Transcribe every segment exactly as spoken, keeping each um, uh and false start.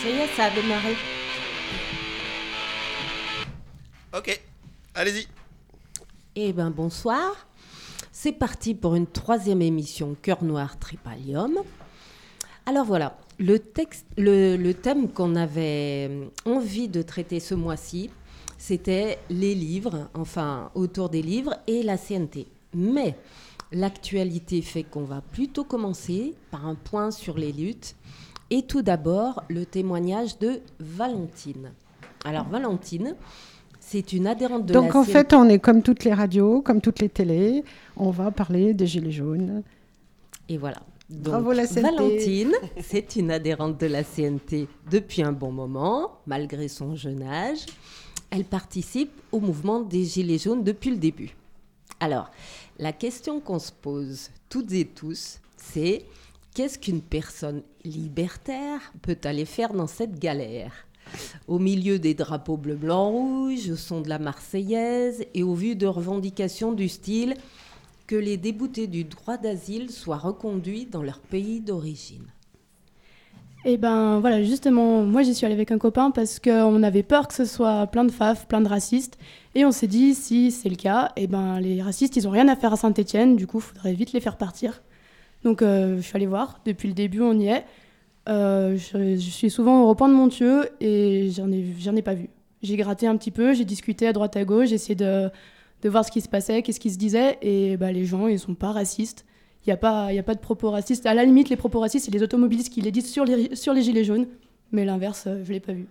Ça y est, ça a démarré. Ok, allez-y. Eh ben bonsoir. C'est parti pour une troisième émission Cœur Noir Tripalium. Alors voilà, le, texte, le, le thème qu'on avait envie de traiter ce mois-ci, c'était les livres, enfin autour des livres et la C N T. Mais l'actualité fait qu'on va plutôt commencer par un point sur les luttes. Et tout d'abord, le témoignage de Valentine. Alors Valentine, c'est une adhérente de Donc, la en C N T. fait, on est comme toutes les radios, comme toutes les télés. On va parler des Gilets jaunes. Et voilà. Donc, Bravo la C N T. Valentine, c'est une adhérente de la C N T depuis un bon moment, malgré son jeune âge. Elle participe au mouvement des Gilets jaunes depuis le début. Alors, la question qu'on se pose toutes et tous, c'est qu'est-ce qu'une personne libertaire peut aller faire dans cette galère ? Au milieu des drapeaux bleu, blanc, rouge, au son de la Marseillaise et au vu de revendications du style que les déboutés du droit d'asile soient reconduits dans leur pays d'origine. Et ben voilà, justement, moi j'y suis allée avec un copain parce qu'on avait peur que ce soit plein de faf, plein de racistes. Et on s'est dit, si c'est le cas, et ben les racistes, ils n'ont rien à faire à Saint-Étienne, du coup, il faudrait vite les faire partir. Donc euh, je suis allée voir, depuis le début, on y est. Euh, je, je suis souvent au rond-point de Montieu et j'en ai, j'en ai pas vu. J'ai gratté un petit peu, j'ai discuté à droite à gauche, j'ai essayé de, de voir ce qui se passait, qu'est-ce qui se disait. Et bah, les gens, ils sont pas racistes. Il n'y a pas, y a pas de propos racistes. À la limite, les propos racistes, c'est les automobilistes qui les disent sur les, sur les gilets jaunes. Mais l'inverse, je ne l'ai pas vu.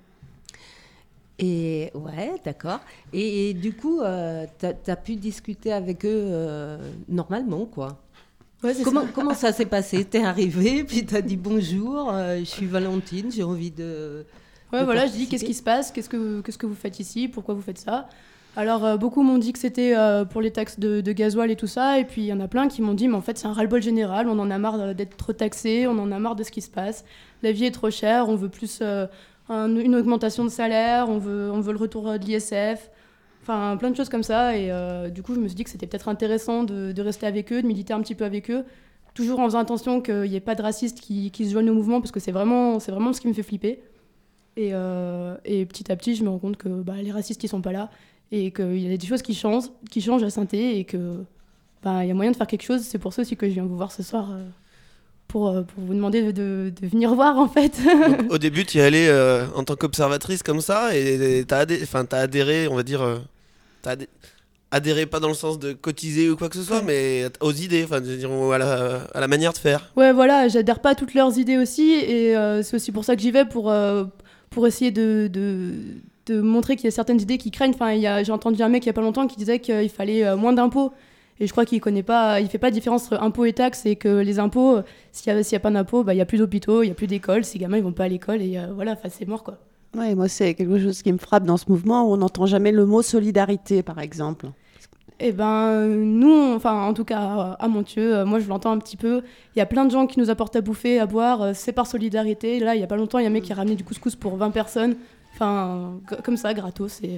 Et ouais, d'accord. Et, et du coup, euh, tu as pu discuter avec eux euh, normalement, quoi. Ouais, c'est comment, ça. comment ça s'est passé ? T'es arrivée, puis t'as dit bonjour, euh, je suis Valentine, j'ai envie de. Ouais, de voilà, je participer. dis qu'est-ce qui se passe, qu'est-ce que, qu'est-ce que vous faites ici, pourquoi vous faites ça. Alors, euh, beaucoup m'ont dit que c'était euh, pour les taxes de, de gasoil et tout ça, et puis il y en a plein qui m'ont dit, mais en fait, c'est un ras-le-bol général, on en a marre d'être trop taxés, on en a marre de ce qui se passe, la vie est trop chère, on veut plus euh, un, une augmentation de salaire, on veut, on veut le retour de l'I S F, enfin, plein de choses comme ça, et euh, du coup, je me suis dit que c'était peut-être intéressant de, de rester avec eux, de militer un petit peu avec eux, toujours en faisant attention qu'il n'y ait pas de racistes qui, qui se joignent au mouvement, parce que c'est vraiment, c'est vraiment ce qui me fait flipper. Et, euh, et petit à petit, je me rends compte que bah, les racistes, ils sont pas là, et qu'il y a des choses qui changent, qui changent à Saint-Étienne, et que bah, y a moyen de faire quelque chose. C'est pour ça aussi que je viens vous voir ce soir, euh, pour, euh, pour vous demander de, de, de venir voir, en fait. Donc, au début, tu y es allée euh, en tant qu'observatrice comme ça, et t'as adhéré, enfin, t'as adhéré, on va dire, euh, t'as adhéré, adhéré pas dans le sens de cotiser ou quoi que ce soit, mais aux idées, enfin, à la, à la manière de faire. Ouais, voilà, j'adhère pas à toutes leurs idées aussi, et euh, c'est aussi pour ça que j'y vais, pour, euh, pour essayer de... de de montrer qu'il y a certaines idées qui craignent. Enfin, il y a, j'ai entendu un mec il n'y a pas longtemps qui disait qu'il fallait euh, moins d'impôts. Et je crois qu'il connaît pas, il fait pas de différence entre impôts et taxes, et que les impôts, euh, s'il n'y a, s'il y a pas d'impôts, bah, il n'y a plus d'hôpitaux, il n'y a plus d'écoles, ces gamins ils vont pas à l'école, et euh, voilà, c'est mort, quoi. Ouais, moi, c'est quelque chose qui me frappe dans ce mouvement où on n'entend jamais le mot solidarité, par exemple. Eh ben, nous, on, enfin, en tout cas, à Montieu, euh, moi, je l'entends un petit peu. Il y a plein de gens qui nous apportent à bouffer, à boire, euh, c'est par solidarité. Là, il n'y a pas longtemps, il y a un mec qui a ramené du couscous pour vingt personnes. Enfin, g- comme ça, gratos. Et...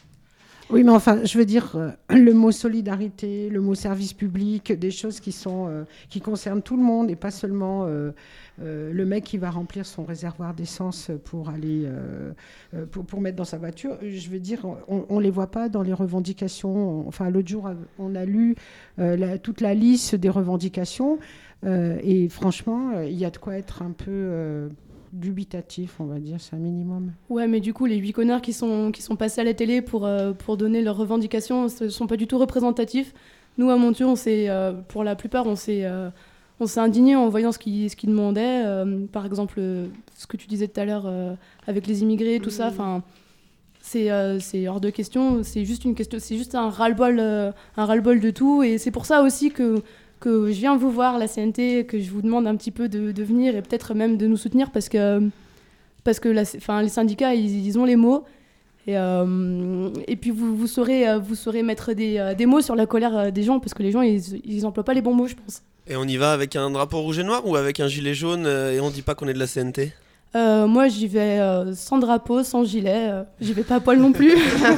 Oui, mais enfin, je veux dire, euh, le mot solidarité, le mot service public, des choses qui, sont, euh, qui concernent tout le monde et pas seulement euh, euh, le mec qui va remplir son réservoir d'essence pour aller euh, euh, pour, pour mettre dans sa voiture. Je veux dire, on ne les voit pas dans les revendications. Enfin, l'autre jour, on a lu euh, la, toute la liste des revendications euh, et franchement, il y a de quoi être un peu... Euh, dubitatif, on va dire, c'est un minimum. Ouais, mais du coup, les huit connards qui sont, qui sont passés à la télé pour, euh, pour donner leurs revendications ne sont pas du tout représentatifs. Nous, à Montieu, on s'est, euh, pour la plupart, on s'est, euh, on s'est indignés en voyant ce qu'ils, ce qu'ils demandaient. Euh, par exemple, euh, ce que tu disais tout à l'heure euh, avec les immigrés, tout mmh. ça. Enfin, c'est, euh, c'est hors de question. C'est juste, une question, c'est juste un ras-le-bol, euh, un ras-le-bol de tout. Et c'est pour ça aussi que... que je viens vous voir, la C N T, que je vous demande un petit peu de, de venir et peut-être même de nous soutenir parce que, parce que la, les syndicats, ils, ils ont les mots. Et, euh, et puis, vous, vous, saurez, vous saurez mettre des, des mots sur la colère des gens parce que les gens, ils n'emploient pas les bons mots, je pense. Et on y va avec un drapeau rouge et noir ou avec un gilet jaune euh, et on dit pas qu'on est de la C N T ? euh, Moi, j'y vais euh, sans drapeau, sans gilet. Euh, j'y vais pas à poil non plus.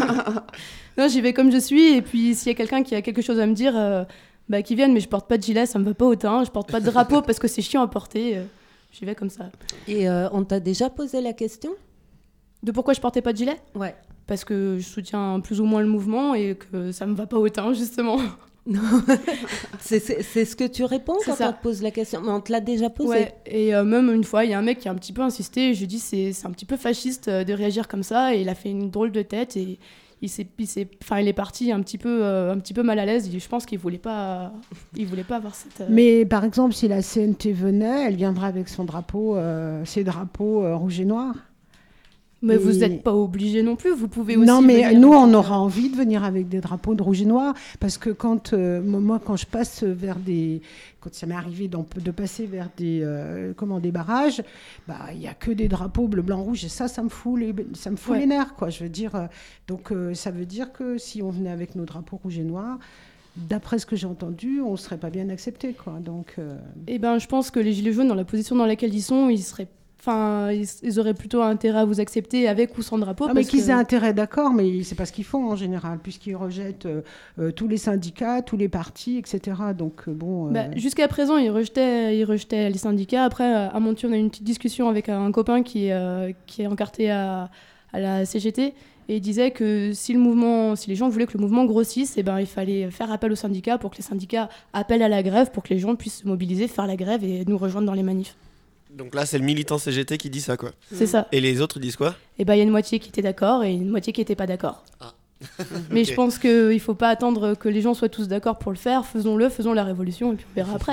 Non, j'y vais comme je suis. Et puis, s'il y a quelqu'un qui a quelque chose à me dire... Euh, Bah, qui viennent, mais je porte pas de gilet, ça me va pas autant. Je porte pas de drapeau parce que c'est chiant à porter. j'y vais comme ça. Et euh, on t'a déjà posé la question ? De pourquoi je portais pas de gilet ? Ouais. Parce que je soutiens plus ou moins le mouvement et que ça me va pas autant, justement. Non. c'est, c'est, c'est ce que tu réponds C'est quand ça. on te pose la question. Mais on te l'a déjà posé. Ouais, et euh, même une fois, il y a un mec qui a un petit peu insisté, et je lui ai dit c'est, c'est un petit peu fasciste euh, de réagir comme ça, et il a fait une drôle de tête, et il, s'est, il, s'est, il est parti un petit, peu, euh, un petit peu mal à l'aise, et je pense qu'il voulait pas, il voulait pas avoir cette... Euh... Mais par exemple, si la C N T venait, elle viendrait avec son drapeau, euh, ses drapeaux euh, rouge et noir. Mais et... vous n'êtes pas obligé non plus, vous pouvez aussi... Non, mais venir nous, avec... on aura envie de venir avec des drapeaux de rouge et noir, parce que quand, euh, moi, quand je passe vers des... Quand ça m'est arrivé de passer vers des, euh, comment, des barrages, bah, il n'y a que des drapeaux bleu, blanc, rouge, et ça, ça me fout les, ça me fout Ouais. les nerfs, quoi. Je veux dire, euh, donc euh, ça veut dire que si on venait avec nos drapeaux rouge et noir, d'après ce que j'ai entendu, on ne serait pas bien accepté, quoi. Donc, euh... Eh ben, je pense que les Gilets jaunes, dans la position dans laquelle ils sont, ils seraient... Enfin, ils, ils auraient plutôt intérêt à vous accepter avec ou sans drapeau. Ah, mais parce qu'ils que... aient intérêt, d'accord, mais c'est pas ce qu'ils font en général, puisqu'ils rejettent euh, euh, tous les syndicats, tous les partis, et cetera. Donc, euh, bon... Euh... Bah, jusqu'à présent, ils rejetaient, ils rejetaient les syndicats. Après, à Montier, on a eu une petite discussion avec un copain qui, euh, qui est encarté à, à la C G T, et il disait que si, le mouvement, si les gens voulaient que le mouvement grossisse, eh ben, il fallait faire appel aux syndicats pour que les syndicats appellent à la grève, pour que les gens puissent se mobiliser, faire la grève et nous rejoindre dans les manifs. Donc là, c'est le militant C G T qui dit ça, quoi. C'est ça. Et les autres, ils disent quoi ? Et ben, il y a une moitié qui était d'accord et une moitié qui n'était pas d'accord. Ah. Mais Ok. je pense qu'il ne faut pas attendre que les gens soient tous d'accord pour le faire. Faisons-le, faisons la révolution et puis on verra après.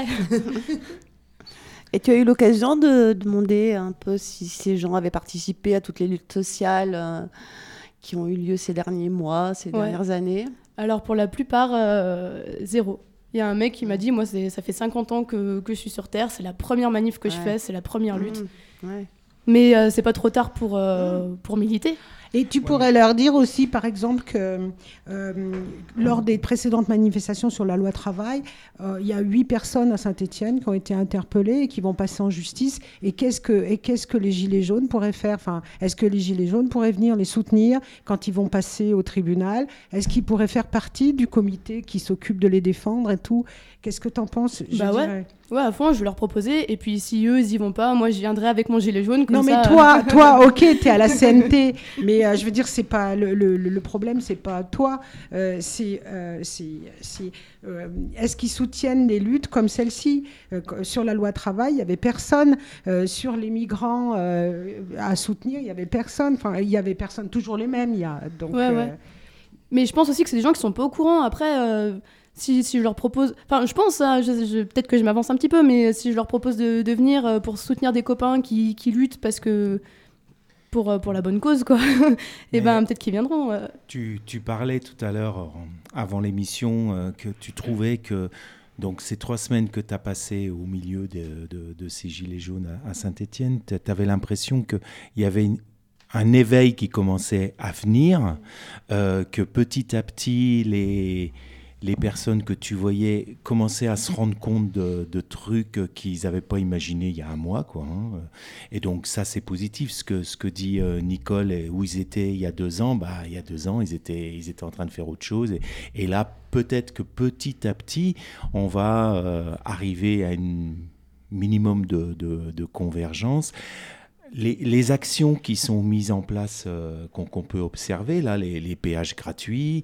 Et tu as eu l'occasion de demander un peu si ces gens avaient participé à toutes les luttes sociales euh, qui ont eu lieu ces derniers mois, ces Ouais. dernières années. Alors pour la plupart, euh, zéro. Il y a un mec qui m'a dit, moi c'est, ça fait cinquante ans que, que je suis sur Terre, c'est la première manif que je Ouais. fais, c'est la première lutte. Mmh, ouais. Mais euh, c'est pas trop tard pour, euh, pour militer. Et tu pourrais leur dire aussi, par exemple, que euh, lors des précédentes manifestations sur la loi travail, euh, il y a huit personnes à Saint-Étienne qui ont été interpellées et qui vont passer en justice. Et qu'est-ce que, et qu'est-ce que les Gilets jaunes pourraient faire ? Enfin, est-ce que les Gilets jaunes pourraient venir les soutenir quand ils vont passer au tribunal ? Est-ce qu'ils pourraient faire partie du comité qui s'occupe de les défendre et tout ? Qu'est-ce que tu en penses ? Je Bah ouais. dirais. Ouais, à fond, je vais leur proposer. Et puis si eux, ils y vont pas, moi je viendrai avec mon gilet jaune. Comme Non, mais ça, toi, toi, ok, t'es à la C N T, mais euh, je veux dire, c'est pas le, le, le problème, c'est pas toi, euh, c'est, euh, c'est, c'est euh, est-ce qu'ils soutiennent les luttes comme celle-ci ? Euh, sur la loi travail, il y avait personne. Euh, sur les migrants euh, à soutenir, il y avait personne. Enfin, il y avait personne, toujours les mêmes. Il y a donc. Ouais, euh, ouais. Mais je pense aussi que c'est des gens qui sont pas au courant. Après, euh, si, si je leur propose... Enfin, je pense, hein, je, je, peut-être que je m'avance un petit peu, mais si je leur propose de, de venir euh, pour soutenir des copains qui, qui luttent parce que... Pour, euh, pour la bonne cause, quoi. Et ben peut-être qu'ils viendront. Euh. Tu, tu parlais tout à l'heure, euh, avant l'émission, euh, que tu trouvais que donc, ces trois semaines que tu as passées au milieu de, de, de ces Gilets jaunes à, à Saint-Étienne, tu avais l'impression qu'il y avait une, un éveil qui commençait à venir, euh, que petit à petit, les, les personnes que tu voyais commençaient à se rendre compte de, de trucs qu'ils n'avaient pas imaginés il y a un mois, quoi, hein. Et donc ça, c'est positif. Ce que, ce que dit euh, Nicole, où ils étaient il y a deux ans, bah, il y a deux ans, ils étaient, ils étaient en train de faire autre chose. Et, et là, peut-être que petit à petit, on va euh, arriver à un minimum de, de, de convergence. Les, les actions qui sont mises en place, euh, qu'on, qu'on peut observer, là, les, les péages gratuits,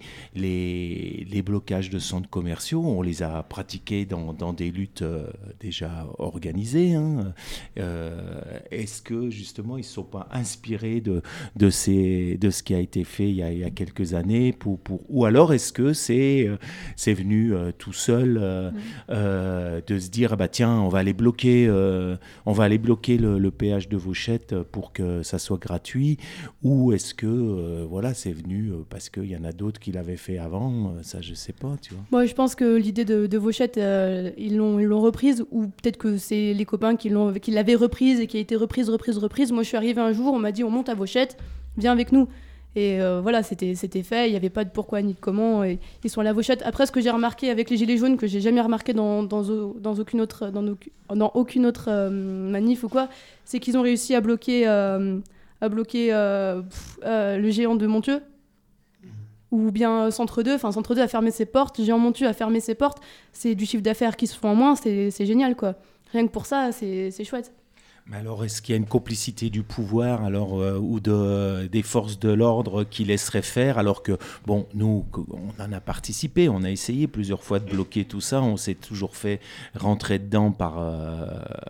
les, les blocages de centres commerciaux, on les a pratiqués dans, dans des luttes euh, déjà organisées, hein. Euh, est-ce que, justement, ils ne se sont pas inspirés de, de, ces, de ce qui a été fait il y a, il y a quelques années pour, pour, ou alors est-ce que c'est, euh, c'est venu euh, tout seul euh, mmh. euh, de se dire, ah bah, tiens, on va aller bloquer, euh, on va aller bloquer le, le péage de Vauchette pour que ça soit gratuit, ou est-ce que euh, voilà, c'est venu parce qu'il y en a d'autres qui l'avaient fait avant, ça je sais pas, tu vois. Moi je pense que l'idée de, de Vauchette, euh, ils, l'ont, ils l'ont reprise, ou peut-être que c'est les copains qui, l'ont, qui l'avaient reprise et qui a été reprise, reprise, reprise. Moi je suis arrivée un jour, on m'a dit on monte à Vauchette, viens avec nous. Et euh, voilà, c'était, c'était fait, il n'y avait pas de pourquoi ni de comment, et ils sont à la Vauchette. Après, ce que j'ai remarqué avec les Gilets jaunes, que j'ai jamais remarqué dans, dans, dans aucune autre, dans, nos, dans aucune autre euh, manif ou quoi, c'est qu'ils ont réussi à bloquer, euh, à bloquer euh, pff, euh, le géant de Montieu, ou bien Centre deux, enfin Centre deux a fermé ses portes, Géant Montieu a fermé ses portes, c'est du chiffre d'affaires qui se font en moins, c'est, c'est génial, quoi. Rien que pour ça, c'est, c'est chouette. Mais alors, est-ce qu'il y a une complicité du pouvoir alors, euh, ou de, des forces de l'ordre qui laisseraient faire alors que, bon, nous, on en a participé, on a essayé plusieurs fois de bloquer tout ça, on s'est toujours fait rentrer dedans par, euh,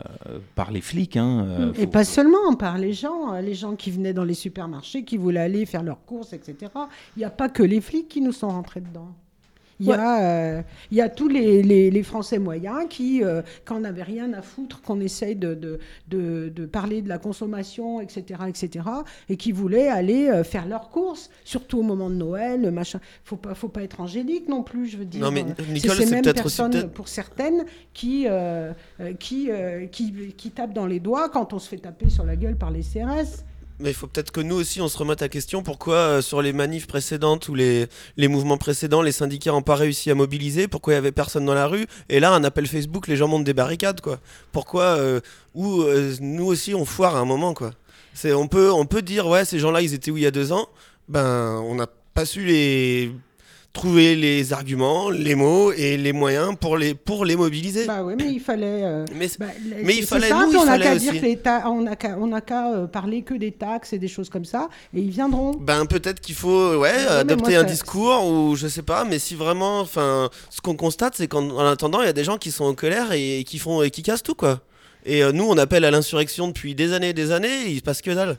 par les flics. Hein, euh, Et faut... pas seulement, par les gens, les gens qui venaient dans les supermarchés, qui voulaient aller faire leurs courses, et cetera. Il n'y a pas que les flics qui nous sont rentrés dedans. Il y, ouais. a, euh, il y a tous les, les, les Français moyens qui, euh, quand on n'avait rien à foutre, qu'on essaye de, de, de, de parler de la consommation, et cetera, et cetera, et qui voulaient aller euh, faire leurs courses, surtout au moment de Noël, machin. Faut pas, faut pas être angélique non plus, je veux dire. Non, mais euh, Nicole, c'est ces c'est mêmes peut-être personnes, aussi peut-être... pour certaines, qui, euh, euh, qui, euh, qui, qui tapent dans les doigts quand on se fait taper sur la gueule par les C R S. Mais il faut peut-être que nous aussi on se remette à question pourquoi euh, sur les manifs précédentes ou les, les mouvements précédents, les syndicats n'ont pas réussi à mobiliser, pourquoi il n'y avait personne dans la rue, et là un appel Facebook, les gens montent des barricades, quoi. Pourquoi euh, ou euh, nous aussi on foire à un moment, quoi. C'est, on, peut, on peut dire ouais ces gens-là ils étaient où il y a deux ans, ben on n'a pas su les... trouver les arguments, les mots et les moyens pour les, pour les mobiliser. Bah oui, mais il fallait... Euh, mais bah, mais il fallait, simple, nous, il on fallait qu'à aussi. Dire que les ta- on n'a qu'à, on n'a qu'à euh, parler que des taxes et des choses comme ça, et ils viendront. Ben peut-être qu'il faut ouais, ouais, adopter moi, un ça... discours ou je sais pas, mais si vraiment... Enfin, ce qu'on constate, c'est qu'en en attendant, il y a des gens qui sont en colère et, et qui, font, et qui cassent tout, quoi. Et euh, nous, on appelle à l'insurrection depuis des années et des années, et il se passe que dalle.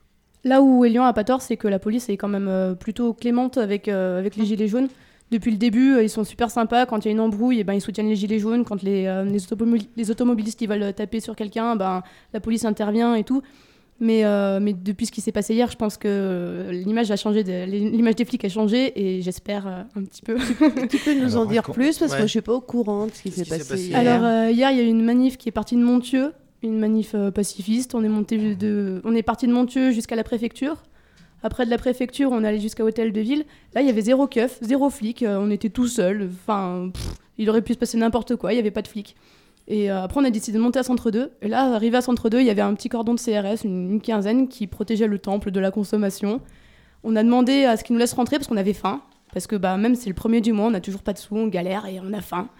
Là où Elian a pas tort, c'est que la police est quand même euh, plutôt clémente avec, euh, avec les gilets jaunes. Depuis le début, euh, ils sont super sympas. Quand il y a une embrouille, eh ben, ils soutiennent les gilets jaunes. Quand les, euh, les, automobil- les automobilistes ils veulent taper sur quelqu'un, ben, la police intervient et tout. Mais, euh, mais depuis ce qui s'est passé hier, je pense que l'image, a changé de, l'image des flics a changé et j'espère euh, un petit peu. Tu peux nous Alors, en dire quand... plus parce ouais. que je ne suis pas au courant de ce qui Ce s'est qui s'est passé, passé hier. Alors euh, hier, il y a eu une manif qui est partie de Montieu, une manif euh, pacifiste. On est, monté de, on est parti de Montieu jusqu'à la préfecture. Après de la préfecture, on allait jusqu'à Hôtel de Ville. Là, il y avait zéro keuf, zéro flic. Euh, on était tout seuls. Enfin, pff, il aurait pu se passer n'importe quoi. Il n'y avait pas de flic. Et euh, après, on a décidé de monter à Centre deux. Et là, arrivé à Centre deux, il y avait un petit cordon de C R S, une, une quinzaine, qui protégeait le temple de la consommation. On a demandé à ce qu'ils nous laissent rentrer parce qu'on avait faim. Parce que bah, même c'est le premier du mois, on n'a toujours pas de sous, on galère et on a faim.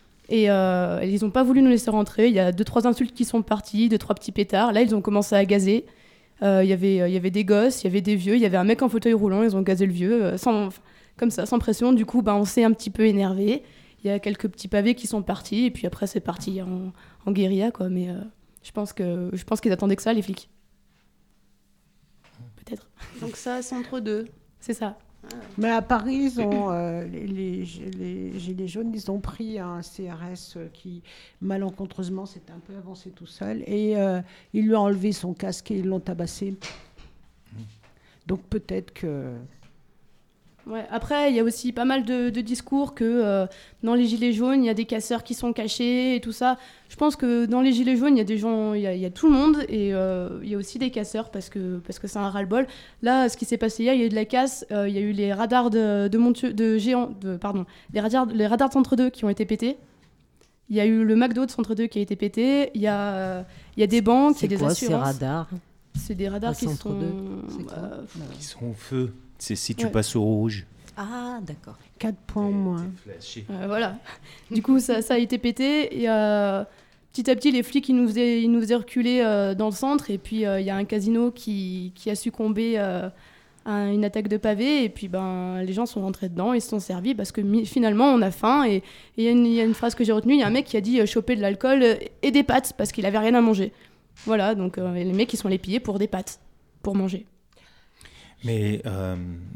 Et euh, ils n'ont pas voulu nous laisser rentrer. Il y a deux, trois insultes qui sont parties, deux, trois petits pétards. Là, ils ont commencé à gazer. Il euh, y, euh, y avait des gosses, il y avait des vieux, il y avait un mec en fauteuil roulant, ils ont gazé le vieux, euh, sans, comme ça, sans pression. Du coup, bah, on s'est un petit peu énervé. Il y a quelques petits pavés qui sont partis, et puis après, c'est parti en, en guérilla, quoi. Mais euh, je pense que, je pense qu'ils attendaient que ça, les flics. Peut-être. Donc ça, Centre deux. C'est ça. Mais à Paris, ils ont, euh, les, les, les Gilets jaunes, ils ont pris un C R S qui, malencontreusement, s'est un peu avancé tout seul. Et euh, ils lui ont enlevé son casque et ils l'ont tabassé. Donc peut-être que... Ouais. Après, il y a aussi pas mal de, de discours que euh, dans les Gilets jaunes, il y a des casseurs qui sont cachés et tout ça. Je pense que dans les Gilets jaunes, il y a des gens, il y a, il y a tout le monde et euh, il y a aussi des casseurs parce que, parce que c'est un ras-le-bol. Là, ce qui s'est passé hier, il y a eu de la casse, euh, il y a eu les radars de, de, Montieu, de géant, de, pardon, les radars, les radars de Centre deux qui ont été pétés. Il y a eu le McDo de Centre deux qui a été pété. Il y a, euh, il y a des banques, il y a des quoi, assurances. C'est radars. C'est des radars À qui Centre sont... deux, c'est quoi euh, Qui sont au feu. C'est si tu Ouais. passes au rouge. Ah, d'accord. quatre points en moins. T'es flashé. Euh, voilà. Du coup, ça, ça a été pété. Et euh, petit à petit, les flics, ils nous faisaient, ils nous faisaient reculer euh, dans le centre. Et puis, il euh, y a un casino qui, qui a succombé euh, à une attaque de pavés. Et puis, ben, les gens sont rentrés dedans. Ils se sont servis parce que mi- finalement, on a faim. Et il y, y a une phrase que j'ai retenue. Il y a un mec qui a dit euh, choper de l'alcool et des pâtes parce qu'il avait rien à manger. Voilà. Donc, euh, les mecs, ils sont allés piller pour des pâtes, pour manger. Mais euh,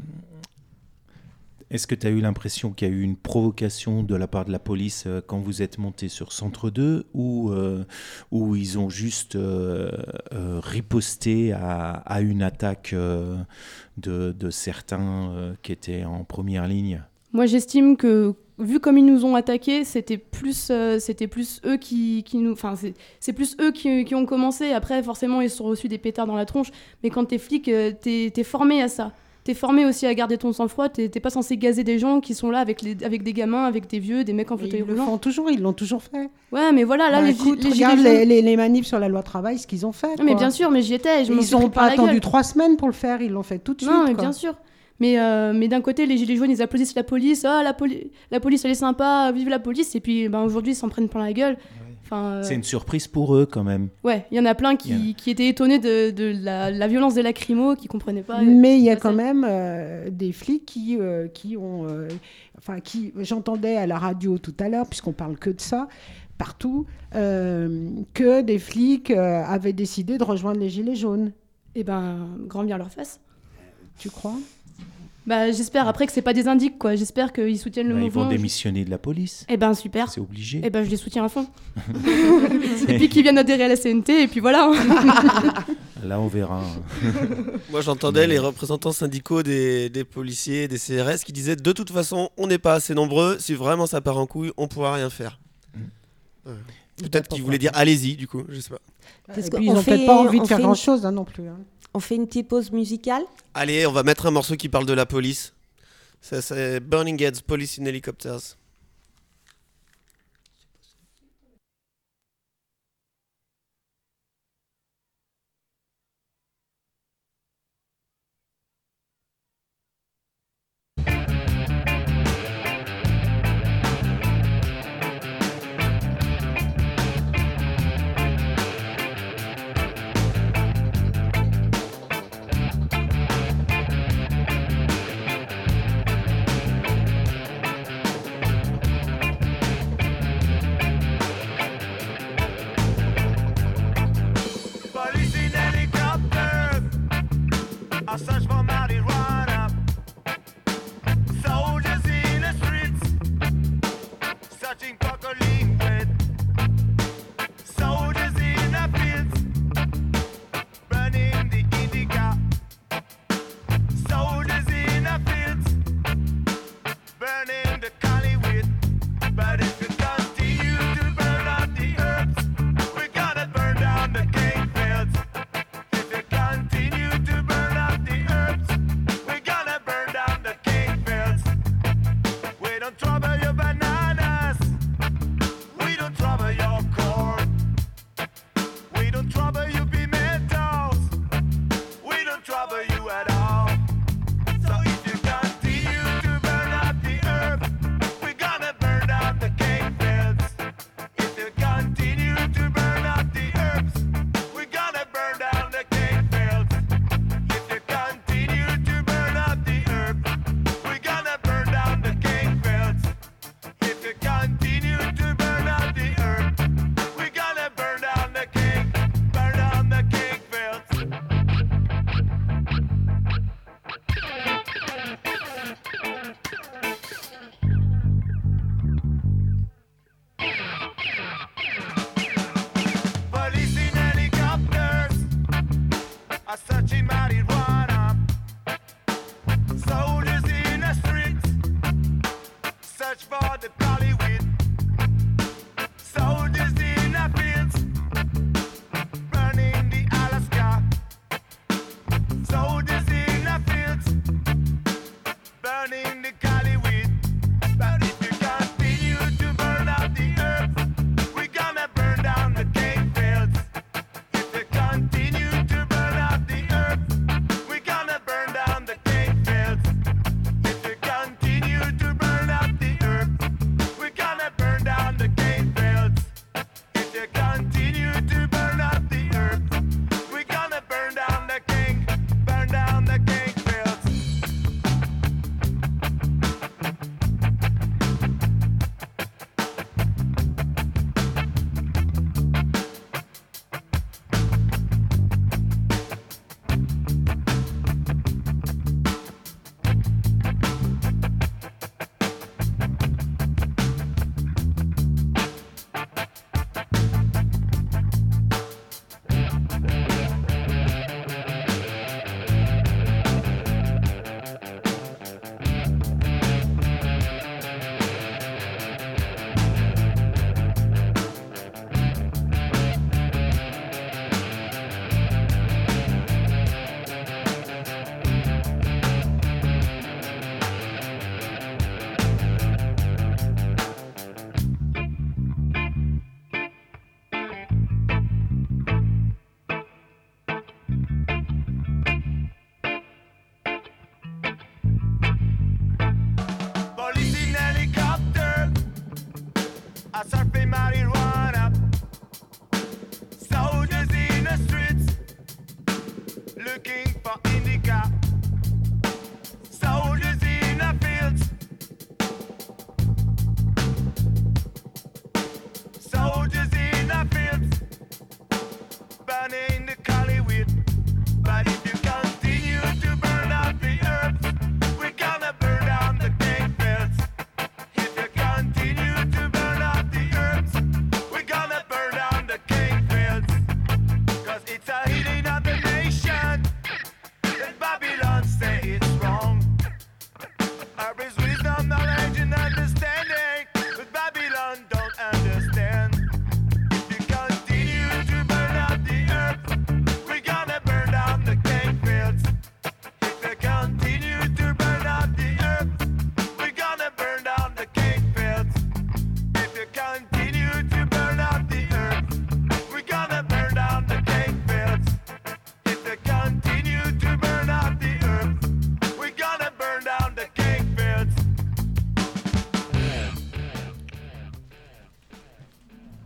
est-ce que tu as eu l'impression qu'il y a eu une provocation de la part de la police euh, quand vous êtes monté sur Centre deux ou euh, où ils ont juste euh, euh, riposté à, à une attaque euh, de, de certains euh, qui étaient en première ligne? Moi, j'estime que, vu comme ils nous ont attaqués, c'était plus, euh, c'était plus eux qui, qui nous... Enfin, c'est, c'est plus eux qui, qui ont commencé. Après, forcément, ils se sont reçus des pétards dans la tronche. Mais quand t'es flic, euh, t'es, t'es formé à ça. T'es formé aussi à garder ton sang-froid. T'es, t'es pas censé gazer des gens qui sont là avec, les, avec des gamins, avec des vieux, des mecs en Et fauteuil ils le roulant. font toujours, ils l'ont toujours fait. Ouais, mais voilà, là, Bah, les, écoute, les regarde gilets les, jaunes... les, les manifs sur la loi travail, ce qu'ils ont fait. Mais quoi. bien sûr, mais j'y étais. Je Et me ils suis n'ont pris par pas la attendu gueule. trois semaines pour le faire, ils l'ont fait tout de suite. Non, mais quoi. bien sûr. Mais, euh, mais d'un côté, les gilets jaunes, ils applaudissent la police. Ah, la, poli- la police, elle est sympa, vive la police. Et puis, ben, aujourd'hui, ils s'en prennent plein la gueule. Enfin, euh, C'est une surprise pour eux quand même. Ouais, il y en a plein qui, Yeah. qui étaient étonnés de, de la, la violence des lacrymos, qui comprenaient pas. Mais il y a Ouais, quand c'est- même euh, des flics qui, euh, qui ont... euh, Enfin, qui, j'entendais à la radio tout à l'heure, puisqu'on parle que de ça, partout, euh, que des flics euh, avaient décidé de rejoindre les Gilets jaunes. Eh ben, grand bien leur face. Tu crois ? Bah, j'espère après que c'est pas des indiques, quoi. J'espère qu'ils soutiennent le Bah, ils mouvement. vont démissionner de la police. Eh ben, super. C'est obligé. Eh ben, je les soutiens à fond. Et puis qu'ils viennent adhérer à la C N T, et puis voilà. Là, on verra. Moi, j'entendais les représentants syndicaux des, des policiers, des C R S qui disaient de toute façon, on n'est pas assez nombreux. Si vraiment ça part en couille, on pourra rien faire. Ouais. Peut-être qu'ils voulaient dire allez-y, du coup, je sais pas. Parce Et qu'on puis, ils n'ont fait- peut-être pas envie de on faire fait une- grand-chose hein, non plus. hein. On fait une petite pause musicale. Allez, on va mettre un morceau qui parle de la police. Ça, c'est Burning Heads, Police in Helicopters. Police in helicopters, I search for marijuana. Soldiers in the streets, searching for cocaine with. Soldiers in the fields, burning the indica. Soldiers in the fields, burning the cali with. But if you continue to burn up the herbs, we gotta burn down the cane fields. If you continue to burn up the herbs, we gotta burn down the cane fields. We don't trouble your bananas, we don't trouble your corn, we don't trouble your pimentos, we don't trouble you at all. So if you continue to burn up the herb, we gonna burn down the cane fields. If you continue to burn up the herbs, we gonna burn down the cane fields. If you continue to burn up the herb, we gonna burn down the cane fields. If you continue to burn up the herb, we gonna burn down the cane, burn down the cane fields. Police in helicopters are searching marijuana. Soldiers in the streets search for the collie weed. Soldiers in the fields burning the Alaska. Soldiers in the fields burning the cali weed. But if you continue to burn up the herbs, we gonna burn down the cane fields. If you continue to burn up the herbs, we gonna burn down the cane fields. If you continue to burn up the herbs, we gonna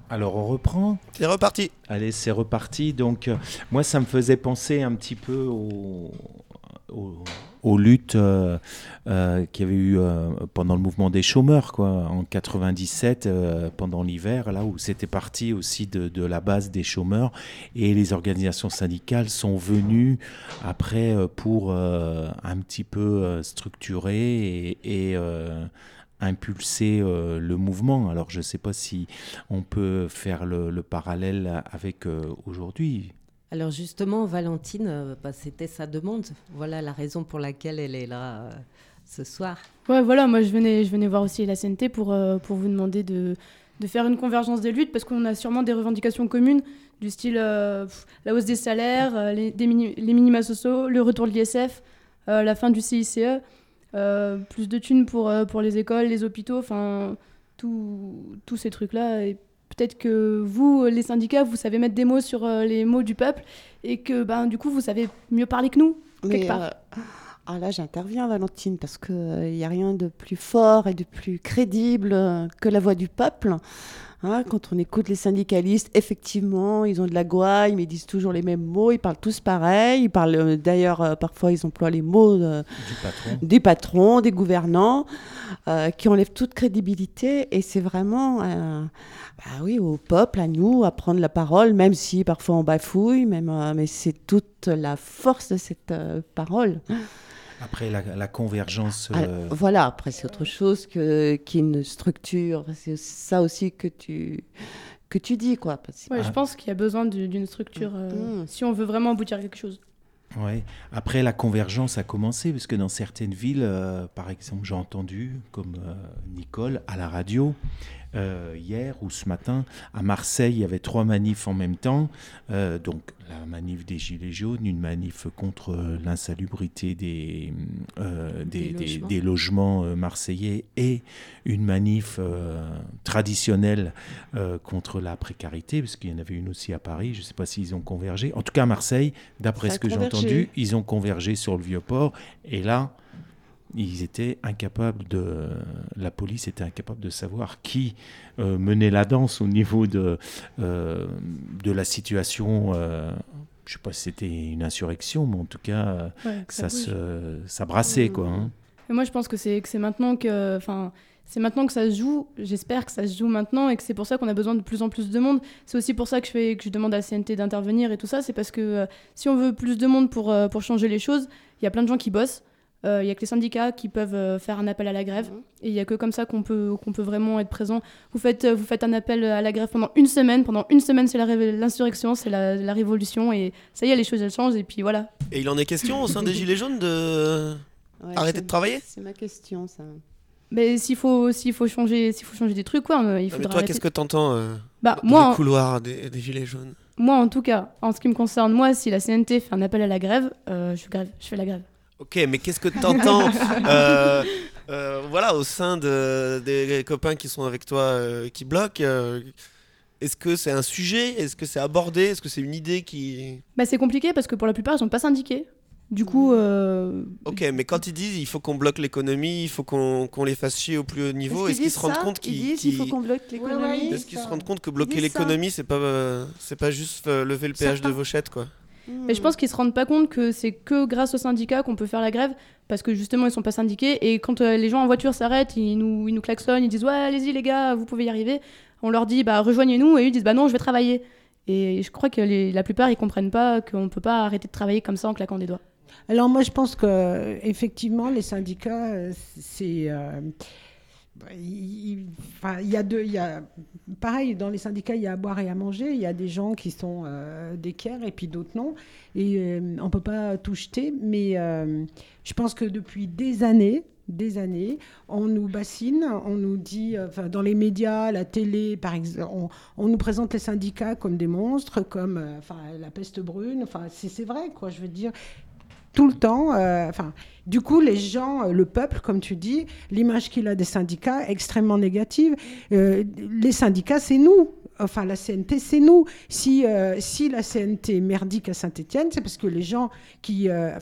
Alors on reprend. C'est reparti. Allez, c'est reparti. Donc, euh, moi, ça me faisait penser un petit peu au, au- aux luttes euh, euh, qu'il y avait eu euh, pendant le mouvement des chômeurs, quoi, en quatre-vingt-dix-sept, euh, pendant l'hiver, là où c'était parti aussi de, de la base des chômeurs. Et les organisations syndicales sont venues après euh, pour euh, un petit peu euh, structurer et, et, euh, impulser euh, le mouvement. Alors, je ne sais pas si on peut faire le, le parallèle avec euh, aujourd'hui. Alors justement, Valentine, euh, bah, c'était sa demande. Voilà la raison pour laquelle elle est là euh, ce soir. Ouais, voilà, moi je venais, je venais voir aussi la C N T pour, euh, pour vous demander de, de faire une convergence des luttes parce qu'on a sûrement des revendications communes du style euh, pff, la hausse des salaires, euh, les, des mini- les minima sociaux, le retour de l'I S F, euh, la fin du C I C E, euh, plus de thunes pour, euh, pour les écoles, les hôpitaux, enfin tout- tous ces trucs-là. Et peut-être que vous, les syndicats, vous savez mettre des mots sur euh, les mots du peuple et que ben, du coup vous savez mieux parler que nous, quelque Mais, part. euh, ah là, j'interviens, Valentine, parce qu'il n'y a rien de plus fort et de plus crédible euh, que la voix du peuple. Hein, quand on écoute les syndicalistes, effectivement, ils ont de la gouaille, mais ils disent toujours les mêmes mots, ils parlent tous pareil. Ils parlent, euh, d'ailleurs, euh, parfois, ils emploient les mots euh, Du patron. des patrons, des gouvernants, euh, qui enlèvent toute crédibilité. Et c'est vraiment, euh, bah oui, au peuple, à nous, à prendre la parole, même si parfois on bafouille, même, euh, mais c'est toute la force de cette euh, parole. Après la, la convergence. Ah, euh, voilà, après c'est autre chose que, qu'une structure. C'est ça aussi que tu, que tu dis, quoi. Parce que- Ouais, Ah. je pense qu'il y a besoin du- d'une structure euh, Mm. si on veut vraiment aboutir à quelque chose. Ouais. Après, la convergence a commencé, parce que dans certaines villes, euh, par exemple, j'ai entendu, comme euh, Nicole, à la radio, euh, hier ou ce matin, à Marseille, il y avait trois manifs en même temps. Euh, donc, la manif des Gilets jaunes, une manif contre euh, l'insalubrité des, euh, des, Des des- logements. des logements euh, marseillais et une manif euh, traditionnelle euh, contre la précarité, parce qu'il y en avait une aussi à Paris. Je ne sais pas s'ils ont convergé. En tout cas, à Marseille, d'après Ça a ce que j'ai convergé. entendu, ils ont convergé sur le Vieux-Port. Et là, ils étaient incapables de... La police était incapable de savoir qui euh, menait la danse au niveau de, euh, de la situation. euh, je ne sais pas si c'était une insurrection, mais en tout cas, euh, Ouais, que ça, bouge. se, ça brassait, quoi. hein. Et moi, je pense que c'est que c'est maintenant que, enfin, c'est maintenant que ça se joue. J'espère que ça se joue maintenant et que c'est pour ça qu'on a besoin de plus en plus de monde. C'est aussi pour ça que je fais, que je demande à la C N T d'intervenir et tout ça. C'est parce que euh, si on veut plus de monde pour euh, pour changer les choses, il y a plein de gens qui bossent. Euh, Il y a que les syndicats qui peuvent euh, faire un appel à la grève. Mhm. Et il y a que comme ça qu'on peut qu'on peut vraiment être présent. Vous faites euh, vous faites un appel à la grève pendant une semaine. Pendant une semaine, c'est la ré- l'insurrection, c'est la, la révolution et ça y est, les choses elles changent et puis voilà. Et il en est question au sein des Gilets jaunes de Ouais, arrêter c'est- de travailler. C'est ma question, ça. Mais s'il faut s'il faut changer s'il faut changer des trucs, quoi, euh, il Ah, faudra mais toi, arrêter. qu'est-ce que t'entends euh, Bah dans moi. les en- couloirs des, des Gilets jaunes? Moi, en tout cas, en ce qui me concerne, moi, si la C N T fait un appel à la grève, euh, je, grève, je fais la grève. Ok, mais qu'est-ce que t'entends euh, euh, voilà, au sein de, des copains qui sont avec toi, euh, qui bloquent euh, est-ce que c'est un sujet? Est-ce que c'est abordé? Est-ce que c'est une idée qui... Bah, c'est compliqué parce que pour la plupart, ils sont pas syndiqués. Du coup, euh, Ok, mais quand ils disent il faut qu'on bloque l'économie, il faut qu'on qu'on les fasse chier au plus haut niveau, est-ce qu'ils se rendent compte qu'ils qu'ils... disent il faut qu'ils- qu'on bloque l'économie. Est-ce qu'ils se rendent compte que bloquer Ils disent ça. l'économie, c'est pas, euh, c'est pas juste euh, lever le péage de Certains. Vauchette, quoi? mais je pense qu'ils se rendent pas compte que c'est que grâce aux syndicats qu'on peut faire la grève parce que justement, ils sont pas syndiqués. Et quand euh, les gens en voiture s'arrêtent, ils nous, ils nous klaxonnent, ils disent ouais, allez-y les gars, vous pouvez y arriver. On leur dit bah rejoignez-nous et eux ils disent bah non, je vais travailler. Et je crois que les- la plupart ils comprennent pas qu'on peut pas arrêter de travailler comme ça en claquant des doigts. Alors moi, je pense que effectivement, les syndicats, euh, c'est, euh, bah, il il- enfin, il y a deux, il y a, pareil, dans les syndicats, il y a à boire et à manger. Il y a des gens qui sont euh, d'équerre et puis d'autres non. Et euh, on peut pas tout jeter. Mais euh, je pense que depuis des années, des années, on nous bassine, on nous dit, euh, enfin, dans les médias, la télé, par exemple, on, on nous présente les syndicats comme des monstres, comme euh, enfin, la peste brune. Enfin, c'est c'est vrai, quoi. Je veux dire. Tout le temps. euh, Enfin, du coup, les gens, euh, le peuple, comme tu dis, l'image qu'il a des syndicats est extrêmement négative. Euh, les syndicats, c'est nous. Enfin, la C N T, c'est nous. Si, euh, si la C N T est merdique à Saint-Étienne, c'est parce que les gens qui... euh, Enfin,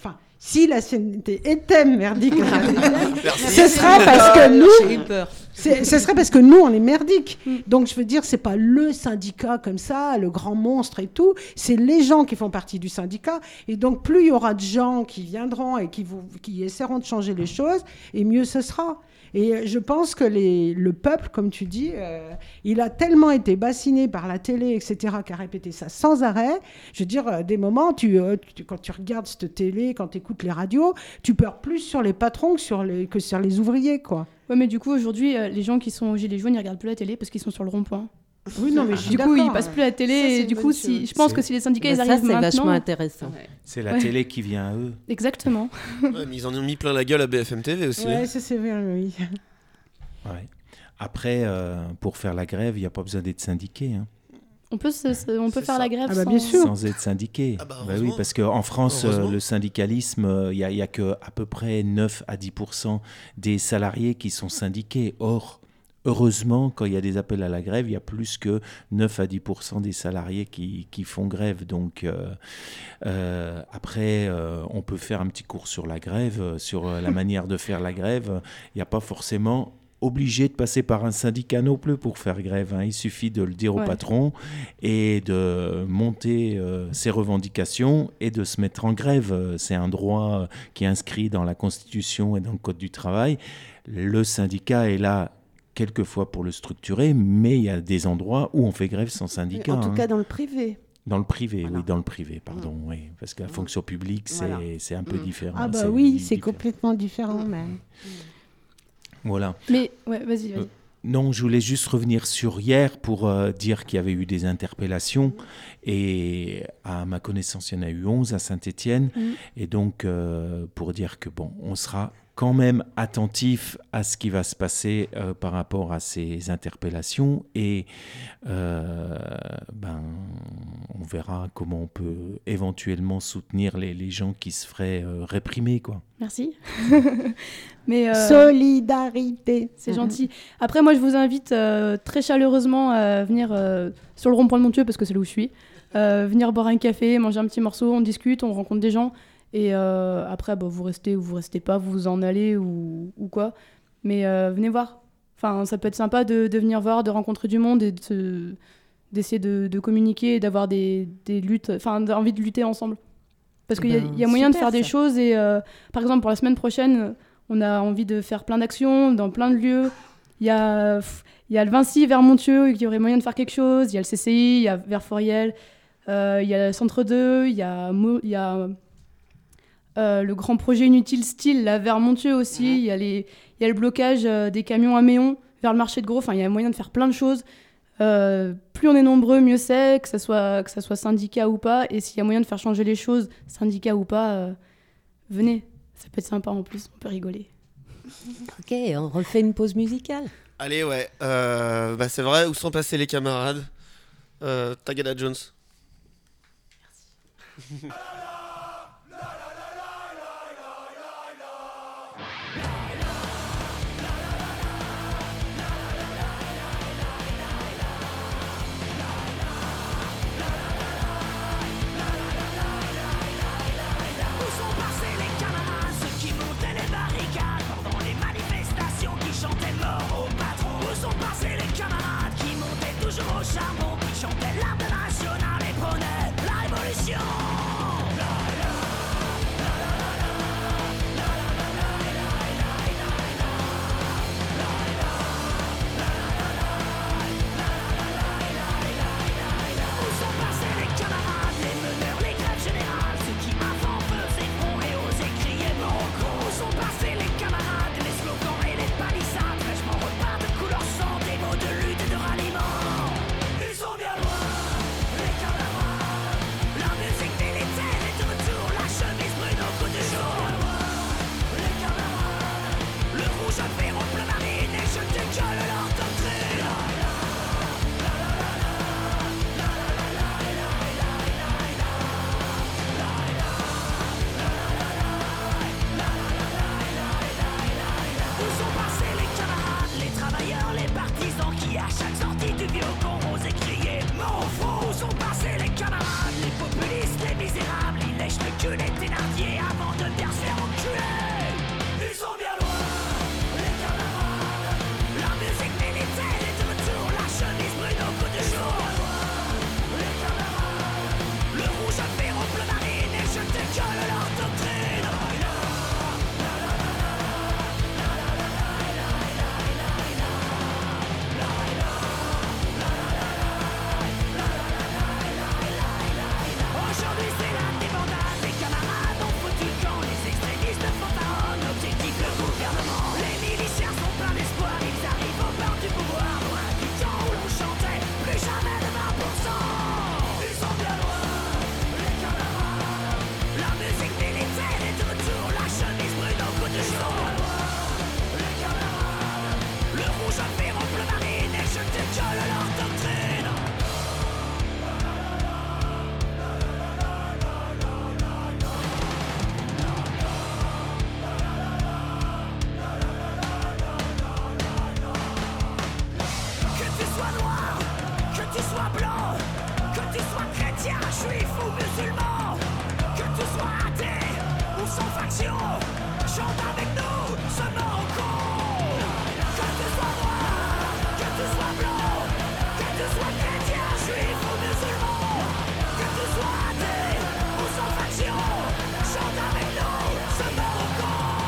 si la C N T était merdique, Merci. ce serait parce que nous, J'ai eu peur. c'est- ce serait parce que nous, on est merdique. Donc, je veux dire, c'est pas le syndicat comme ça, le grand monstre et tout. C'est les gens qui font partie du syndicat. Et donc, plus il y aura de gens qui viendront et qui, vous, qui essaieront de changer les choses, et mieux ce sera. Et je pense que les, le peuple, comme tu dis, euh, il a tellement été bassiné par la télé, et cetera, qu'a répété ça sans arrêt. Je veux dire, euh, des moments, tu, euh, tu- quand tu regardes cette télé, quand tu écoutes les radios, tu pleures plus sur les patrons que sur les, que sur les ouvriers, quoi. Ouais, mais du coup, aujourd'hui, euh, les gens qui sont aux Gilets jaunes, ils regardent plus la télé parce qu'ils sont sur le rond-point. Oui, non, mais je suis Du coup, d'accord. ils passent plus à la télé. Ça, c'est et une du bonne coup, chose. si, je pense C'est- que si les syndicats, Mais ils ça, arrivent c'est vachement maintenant... intéressant. C'est la Ouais. télé qui vient à eux. Exactement. Ouais, mais ils en ont mis plein la gueule à B F M T V aussi. hein. Ouais, ça c'est vrai, oui. Ouais. Après, euh, pour faire la grève, il n'y a pas besoin d'être syndiqué. Hein. On peut, se- se- on peut C'est faire ça. la grève Ah bah, sans... bien sûr. Sans être syndiqué. Ah bah, Bah oui, heureusement. parce qu'en France, euh, Heureusement. le syndicalisme, euh, il n'y a, il y a que à peu près neuf à dix pour cent des salariés qui sont syndiqués. Or, heureusement, quand il y a des appels à la grève, il y a plus que neuf à dix pour cent des salariés qui, qui font grève. Donc, euh, euh, après, euh, on peut faire un petit cours sur la grève, euh, sur euh, la manière de faire la grève. Il n'y a pas forcément obligé de passer par un syndicat non plus pour faire grève. Hein. Il suffit de le dire au Ouais. patron et de monter euh, ses revendications et de se mettre en grève. Euh, C'est un droit euh, qui est inscrit dans la Constitution et dans le Code du travail. Le syndicat est là quelquefois pour le structurer, mais il y a des endroits où on fait grève sans syndicat. En tout hein. cas, dans le privé. Dans le privé, Voilà. oui, dans le privé, pardon, oui, parce que la fonction publique, c'est Voilà. c'est un peu Mm. différent. Ah bah oui, c'est différent. complètement différent même. Voilà. Mais, ouais, vas-y, vas-y. Euh, Non, je voulais juste revenir sur hier pour euh, dire qu'il y avait eu des interpellations. Et à ma connaissance, il y en a eu onze à Saint-Étienne. Mhm. Et donc, euh, pour dire que, bon, on sera quand même attentif à ce qui va se passer euh, par rapport à ces interpellations. Et euh, ben, on verra comment on peut éventuellement soutenir les, les gens qui se feraient euh, réprimer, quoi. Merci. Mais... euh, Solidarité. C'est gentil. Après, moi, je vous invite euh, très chaleureusement à venir euh, sur le rond-point de Montieu, parce que c'est là où je suis. Euh, venir boire un café, manger un petit morceau, on discute, on rencontre des gens. Et euh, après, bah, vous restez ou vous restez pas, vous vous en allez ou, ou quoi. Mais euh, venez voir. Enfin, ça peut être sympa de, de venir voir, de rencontrer du monde et de se- d'essayer de, de communiquer et d'avoir des, des luttes, enfin, envie de lutter ensemble. Parce qu'il y a, Ben, il y a moyen de super, faire des ça. choses. Et euh, par exemple, pour la semaine prochaine, on a envie de faire plein d'actions dans plein de lieux. Il y a, pff, il y a le Vinci vers Montieu, il y aurait moyen de faire quelque chose. Il y a le C C I, il y a vers Foriel, euh, il y a le Centre deux, il y a, Mo- il y a euh, le grand projet Inutile Style là, vers Montieu aussi. Il y a les, il y a le blocage euh, des camions à Méon vers le marché de Gros. Enfin, il y a moyen de faire plein de choses. Euh, plus on est nombreux, mieux c'est, que ça soit, que ça soit syndicat ou pas. Et s'il y a moyen de faire changer les choses, syndicat ou pas, euh, venez. Ça peut être sympa en plus, on peut rigoler. Ok, on refait une pause musicale. Allez, ouais. Euh, bah, c'est vrai, où sont passés les camarades euh, Tagada Jones. Où sont passés les camarades, ceux qui montaient les barricades pendant les manifestations, qui chantaient mort au patron? Où sont passés les camarades qui montaient toujours au charbon, qui chantaient l'hymne national et prônaient la révolution? Où sont passés les camarades, les meneurs, les grèves générales, ceux qui avant faisaient front et osaient crier mort au con? Où sont passés les camarades, les slogans et les palissades, fraîchement repeints de couleur sang, des mots de lutte et de ralliement? Ils sont bien loin, les camarades. La musique militaire est de retour, la chemise brune au coup du jour. Les camarades, le rouge à fer au bleu marine et je dégueule leur doctrine. Où sont passés les camarades, les travailleurs, les partisans qui à chaque sortie du vieux con osaient crier mort au front? Où sont passés les camarades, les populistes, les misérables, ils lèchent le cul des Thénardier avant de verser chrétien, juif ou musulman, que tu sois athée ou sans faction, chante avec nous ce mot con. Que tu sois noir, que tu sois blanc, que tu sois chrétien, juif ou musulman, que tu sois athée ou sans faction, chante avec nous ce mot con.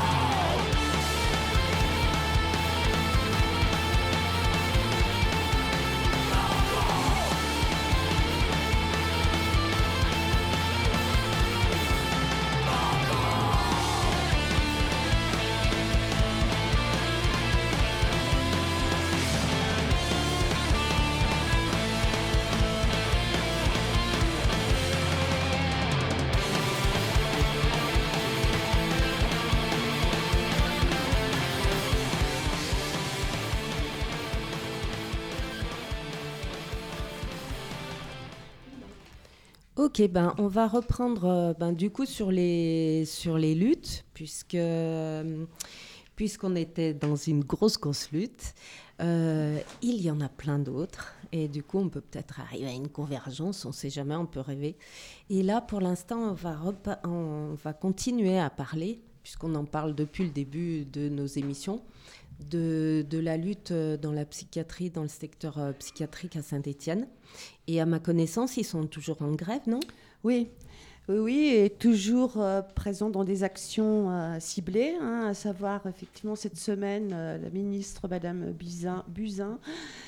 Ok, ben, on va reprendre euh, ben, du coup sur les, sur les luttes, puisque, euh, puisqu'on était dans une grosse, grosse lutte. Euh, il y en a plein d'autres, et du coup, on peut peut-être arriver à une convergence, on ne sait jamais, on peut rêver. Et là, pour l'instant, on va, repa- on va continuer à parler, puisqu'on en parle depuis le début de nos émissions, de, de la lutte dans la psychiatrie, dans le secteur euh, psychiatrique à Saint-Étienne. Et à ma connaissance, ils sont toujours en grève, non ? Oui, oui, oui, et toujours euh, présents dans des actions euh, ciblées, hein, à savoir effectivement cette semaine, euh, la ministre Madame Buzyn, Buzyn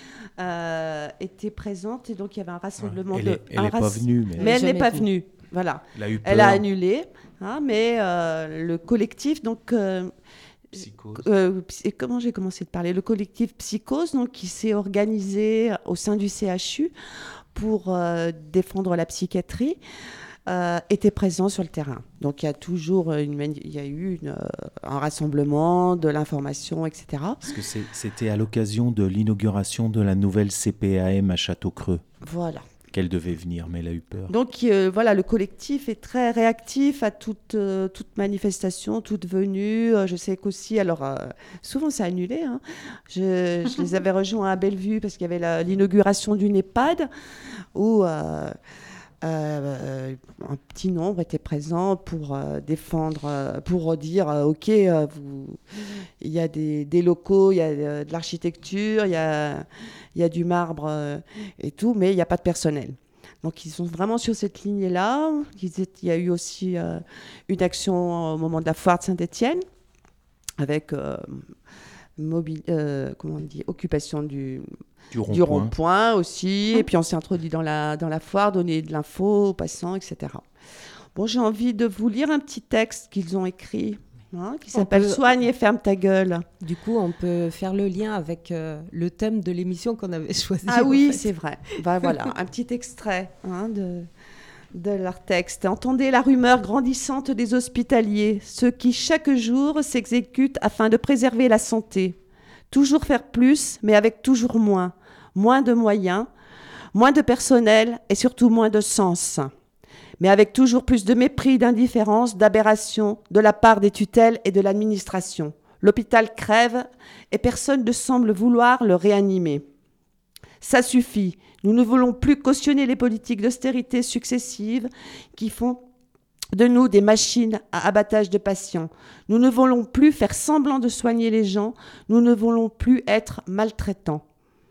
euh, était présente et donc il y avait un rassemblement. Elle de, est- elle un est pas rass- venue, mais- mais elle Elle est n'est pas jamais venue. Voilà, Elle a eu elle a peur. annulé, hein, mais euh, le collectif donc. euh, Psychose. Euh, psy- comment j'ai commencé de parler ? Le collectif Psychose, donc, qui s'est organisé au sein du C H U pour euh, défendre la psychiatrie, euh, était présent sur le terrain. Donc il y a toujours une, mani- il y a eu une, euh, un rassemblement, de l'information, et cetera. Parce que c'est- c'était à l'occasion de l'inauguration de la nouvelle C P A M à Château-Creux Voilà. qu'elle devait venir, mais elle a eu peur. Donc euh, voilà, le collectif est très réactif à toute, euh, toute manifestation, toute venue. Euh, je sais qu'aussi, alors euh, souvent c'est annulé. Hein. Je, je les avais rejoints à Bellevue parce qu'il y avait la- l'inauguration d'une EHPAD où euh, euh, un petit nombre était présent pour euh, défendre, euh, pour dire euh, ok, euh, vous- il y a des, des locaux, il y a euh, de l'architecture, il y a, il y a du marbre euh, et tout, mais il n'y a pas de personnel. Donc ils sont vraiment sur cette ligne-là. Ils étaient- Il y a eu aussi euh, une action au moment de la foire de Saint-Étienne avec euh, mobi- euh, comment on dit, occupation du, Du du rond-point. rond-point aussi. Et puis on s'est introduit dans la, dans la foire, donner de l'info aux passants, et cetera. Bon, j'ai envie de vous lire un petit texte qu'ils ont écrit, hein, qui On s'appelle peut- Soigne et ferme ta gueule. Du coup, on peut faire le lien avec euh, le thème de l'émission qu'on avait choisi. Ah en oui, fait. c'est vrai. Bah, voilà, un petit extrait hein, de, de leur texte. Entendez la rumeur grandissante des hospitaliers, ceux qui chaque jour s'exécutent afin de préserver la santé. Toujours faire plus, mais avec toujours moins. Moins de moyens, moins de personnel et surtout moins de sens. Mais avec toujours plus de mépris, d'indifférence, d'aberration de la part des tutelles et de l'administration. L'hôpital crève et personne ne semble vouloir le réanimer. Ça suffit. Nous ne voulons plus cautionner les politiques d'austérité successives qui font de nous des machines à abattage de patients. Nous ne voulons plus faire semblant de soigner les gens. Nous ne voulons plus être maltraitants.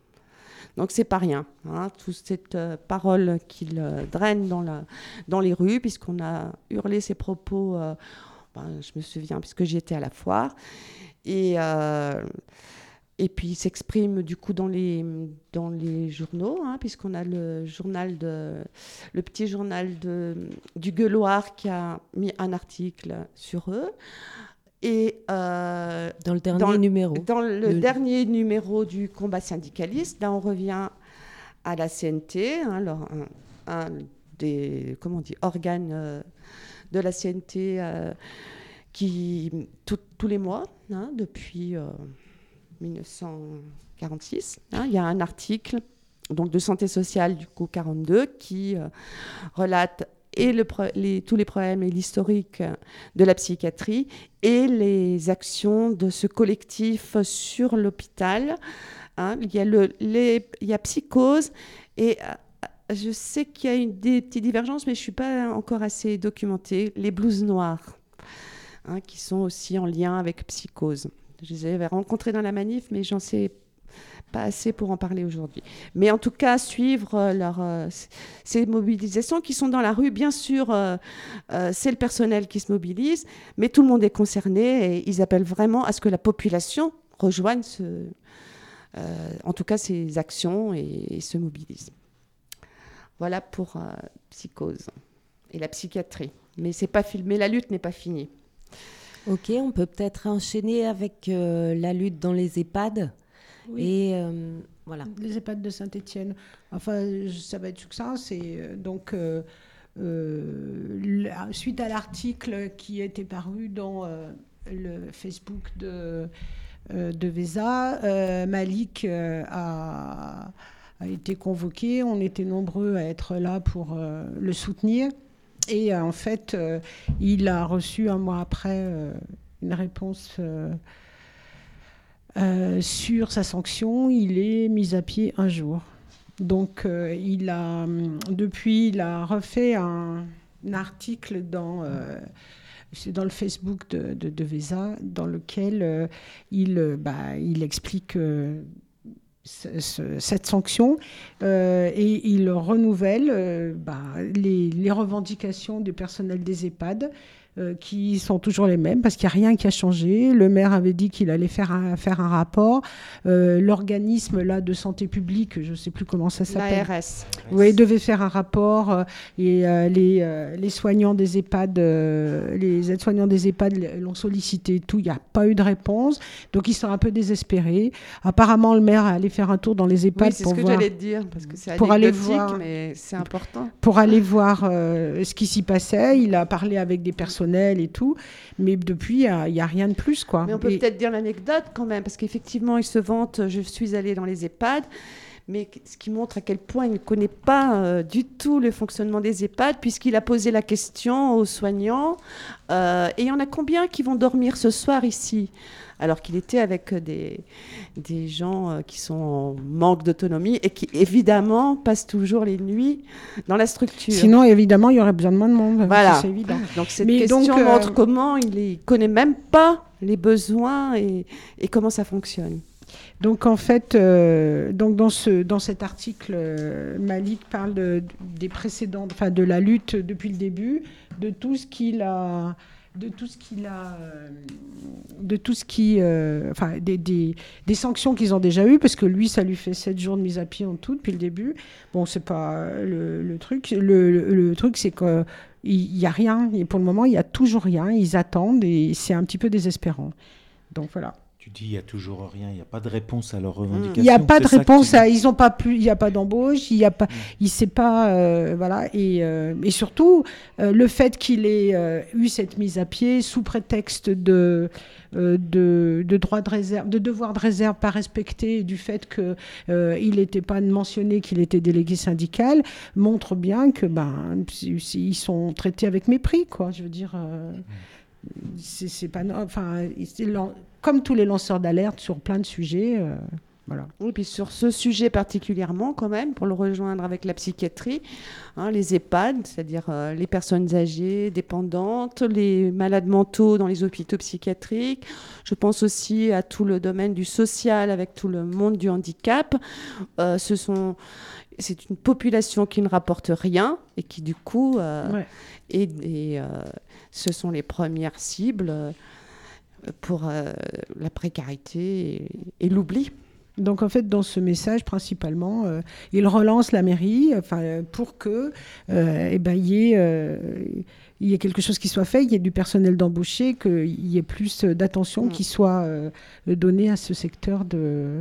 Donc c'est pas rien, hein, toute cette euh, parole qu'il euh, draine dans, la, dans les rues, puisqu'on a hurlé ses propos, euh, ben, je me souviens, puisque j'étais à la foire. Et, euh, et puis il s'exprime du coup dans les, dans les journaux, hein, puisqu'on a le journal de, le petit journal de, du Gueuloir qui a mis un article sur eux. Et euh, Dans le dernier dans le- numéro. dans le, Le- dernier numéro du combat syndicaliste, là on revient à la C N T, hein, alors, un, un des comment on dit, organes euh, de la C N T euh, qui, tout- tous les mois, hein, depuis euh, dix-neuf cent quarante-six, hein, il y a un article donc, de Santé sociale du coup quarante-deux qui euh, relate et le pro- les, tous les problèmes et l'historique de la psychiatrie et les actions de ce collectif sur l'hôpital. Hein. Il y a le, les, il y a Psychose et je sais qu'il y a une, des petites divergences, mais je ne suis pas encore assez documentée. Les blouses noires, hein, qui sont aussi en lien avec psychose. Je les avais rencontrées dans la manif, mais j'en sais pas assez pour en parler aujourd'hui. Mais en tout cas, suivre euh, leur, euh, ces mobilisations qui sont dans la rue, bien sûr, euh, euh, c'est le personnel qui se mobilise, mais tout le monde est concerné et ils appellent vraiment à ce que la population rejoigne ce, euh, en tout cas ces actions et, et se mobilise. Voilà pour euh, psychose et la psychiatrie. Mais c'est pas filmé, la lutte n'est pas finie. Ok, on peut peut-être enchaîner avec euh, la lutte dans les EHPAD. Oui. Et euh, voilà. Les EHPAD de Saint-Étienne. Enfin, je- ça va être succinct. C'est euh, donc euh, euh, la- suite à l'article qui était paru dans euh, le Facebook de euh, de Vesa, euh, Malik euh, a a été convoqué. On était nombreux à être là pour euh, le soutenir. Et euh, en fait, euh, il a reçu un mois après euh, une réponse euh, euh, sur sa sanction. Il est mis à pied un jour. Donc, euh, il a, hum, depuis, il a refait un, un article dans, euh, c'est dans le Facebook de, de, de Vesa, dans lequel euh, il, euh, bah, il explique euh, ce- ce- cette sanction euh, et il renouvelle euh, bah, les, les revendications du personnel des EHPAD euh, qui sont toujours les mêmes parce qu'il n'y a rien qui a changé. Le maire avait dit qu'il allait faire un, faire un rapport. Euh, l'organisme là, de santé publique, je ne sais plus comment ça s'appelle. L'A R S. Oui, devait faire un rapport euh, et euh, les, euh, les soignants des EHPAD, euh, les aides-soignants des EHPAD l'ont sollicité et tout. Il n'y a pas eu de réponse. Donc, ils sont un peu désespérés. Apparemment, le maire allait faire un tour dans les EHPAD Oui, c'est pour, ce que voir, j'allais te dire, parce que c'est Pour aller anecdotique, voir- mais c'est important. pour aller voir euh, ce qui s'y passait. Il a parlé avec des personnels et tout. Mais depuis, il n'y a, a rien de plus, quoi. Mais on peut Et- peut-être dire l'anecdote quand même, parce qu'effectivement, il se vante, je suis allée dans les EHPAD, mais ce qui montre à quel point il ne connaît pas euh, du tout le fonctionnement des EHPAD, puisqu'il a posé la question aux soignants, euh, et il y en a combien qui vont dormir ce soir ici ? Alors qu'il était avec des, des gens euh, qui sont en manque d'autonomie et qui, évidemment, passent toujours les nuits dans la structure. Sinon, évidemment, il y aurait besoin de moins de monde. Voilà. Ça, c'est évident. Donc cette Mais question donc, euh, montre comment il ne connaît même pas les besoins et, et comment ça fonctionne. Donc en fait, euh, donc dans, ce, dans cet article, euh, Malik parle de, des précédentes, enfin de la lutte depuis le début, de tout ce qu'il a, de tout ce qu'il a, euh, de tout ce qui, euh, enfin des, des, des sanctions qu'ils ont déjà eues, parce que lui, ça lui fait sept jours de mise à pied en tout depuis le début. Bon, c'est pas le, le truc. Le, le, le truc, c'est que il y a rien. Et pour le moment, il y a toujours rien. Ils attendent et c'est un petit peu désespérant. Donc voilà. Tu dis il n'y a toujours rien, il n'y a pas de réponse à leurs revendications. Il n'y a pas de c'est ça que réponse, tu à, dis. ils ont pas plus, il n'y a pas d'embauche, il y a pas, il sait pas, euh, voilà, et, euh, et surtout euh, le fait qu'il ait euh, eu cette mise à pied sous prétexte de euh, de, de droit de réserve, de devoir de réserve pas respecté, et du fait que euh, il n'était pas mentionné qu'il était délégué syndical, montre bien que ben ils sont traités avec mépris, quoi. Je veux dire. Euh, c'est c'est pas, enfin, c'est lan- comme tous les lanceurs d'alerte sur plein de sujets, euh, voilà. Oui, puis sur ce sujet particulièrement, quand même, pour le rejoindre avec la psychiatrie, hein, les EHPAD, c'est-à-dire euh, les personnes âgées, dépendantes, les malades mentaux dans les hôpitaux psychiatriques. Je pense aussi à tout le domaine du social avec tout le monde du handicap. Euh, ce sont, c'est une population qui ne rapporte rien et qui, du coup, euh, Ouais. et, et, euh, ce sont les premières cibles euh, pour euh, la précarité et, et l'oubli. Donc en fait, dans ce message, principalement, euh, il relance la mairie, enfin, euh, pour que, euh, eh ben, il y ait, euh, il y ait quelque chose qui soit fait, il y ait du personnel d'embauché, qu'il y ait plus euh, d'attention Mm. qui soit euh, donnée à ce secteur de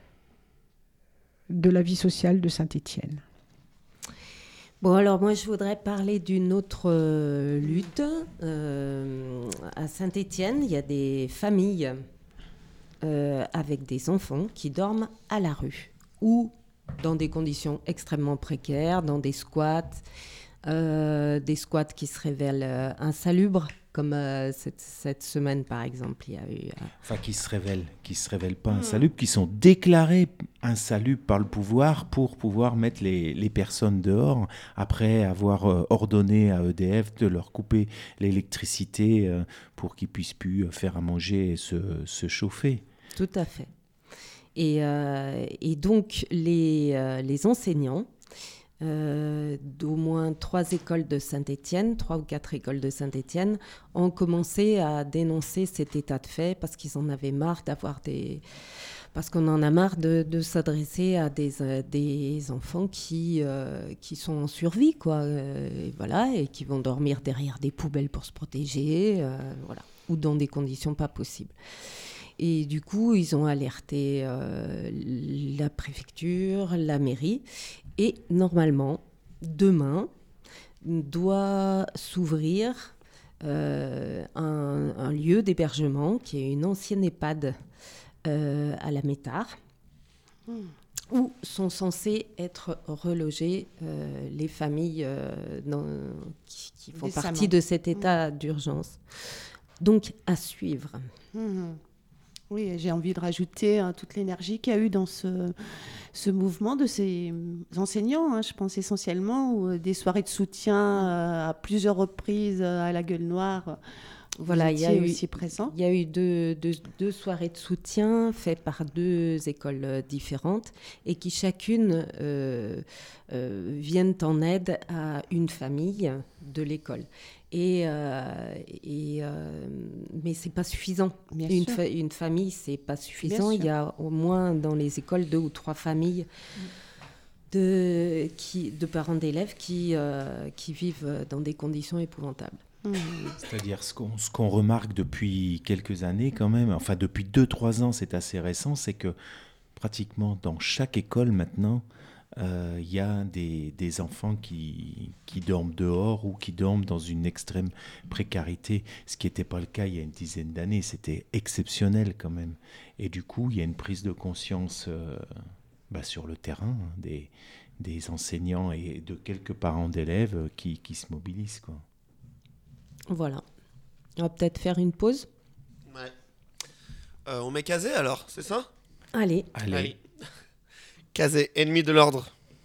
de la vie sociale de Saint-Étienne. Bon, alors moi, je voudrais parler d'une autre euh, lutte. Euh, à Saint-Étienne, il y a des familles euh, avec des enfants qui dorment à la rue ou dans des conditions extrêmement précaires, dans des squats, euh, des squats qui se révèlent euh, insalubres comme euh, cette, cette semaine par exemple. Il y a eu, euh... Enfin, qui se révèlent, qui se révèlent pas insalubres, qui sont déclarés insalubres par le pouvoir pour pouvoir mettre les, les personnes dehors, après avoir euh, ordonné à E D F de leur couper l'électricité euh, pour qu'ils puissent plus faire à manger et se, se chauffer. Tout à fait. Et, euh, et donc, les, euh, les enseignants euh, d'au moins trois écoles de Saint-Étienne, trois ou quatre écoles de Saint-Étienne, ont commencé à dénoncer cet état de fait parce qu'ils en avaient marre d'avoir des... Parce qu'on en a marre de, de s'adresser à des, euh, des enfants qui, euh, qui sont en survie, quoi. Euh, et voilà, et qui vont dormir derrière des poubelles pour se protéger, euh, voilà, ou dans des conditions pas possibles. Et du coup, ils ont alerté euh, la préfecture, la mairie. Et normalement, demain, doit s'ouvrir euh, un, un lieu d'hébergement qui est une ancienne EHPAD euh, à la Métard, mmh. où sont censées être relogées euh, les familles euh, dans, qui, qui font Décemment. partie de cet état mmh. d'urgence. Donc, à suivre. Mmh. Oui, j'ai envie de rajouter hein, toute l'énergie qu'il y a eu dans ce, ce mouvement de ces enseignants, hein, je pense essentiellement, ou des soirées de soutien euh, à plusieurs reprises euh, à la Gueule Noire. Voilà, il y a eu aussi présent. Il y a eu deux, deux, deux soirées de soutien faites par deux écoles différentes et qui chacune euh, euh, viennent en aide à une famille de l'école. Et, euh, et euh, mais c'est pas suffisant. Bien une, sûr. fa- une famille, c'est pas suffisant. Il y a au moins dans les écoles deux ou trois familles de, qui, de parents d'élèves qui, euh, qui vivent dans des conditions épouvantables. Mmh. C'est-à-dire ce qu'on, ce qu'on remarque depuis quelques années quand même, enfin depuis deux trois ans, c'est assez récent, c'est que pratiquement dans chaque école maintenant, il euh, y a des, des enfants qui, qui dorment dehors ou qui dorment dans une extrême précarité, ce qui n'était pas le cas il y a une dizaine d'années. C'était exceptionnel quand même. Et du coup, il y a une prise de conscience euh, bah, sur le terrain hein, des, des enseignants et de quelques parents d'élèves euh, qui, qui se mobilisent, quoi. Voilà. On va peut-être faire une pause. Ouais. Euh, on met Kazé alors, c'est ça ? Allez. Allez. Allez. Kazé, ennemi de l'ordre.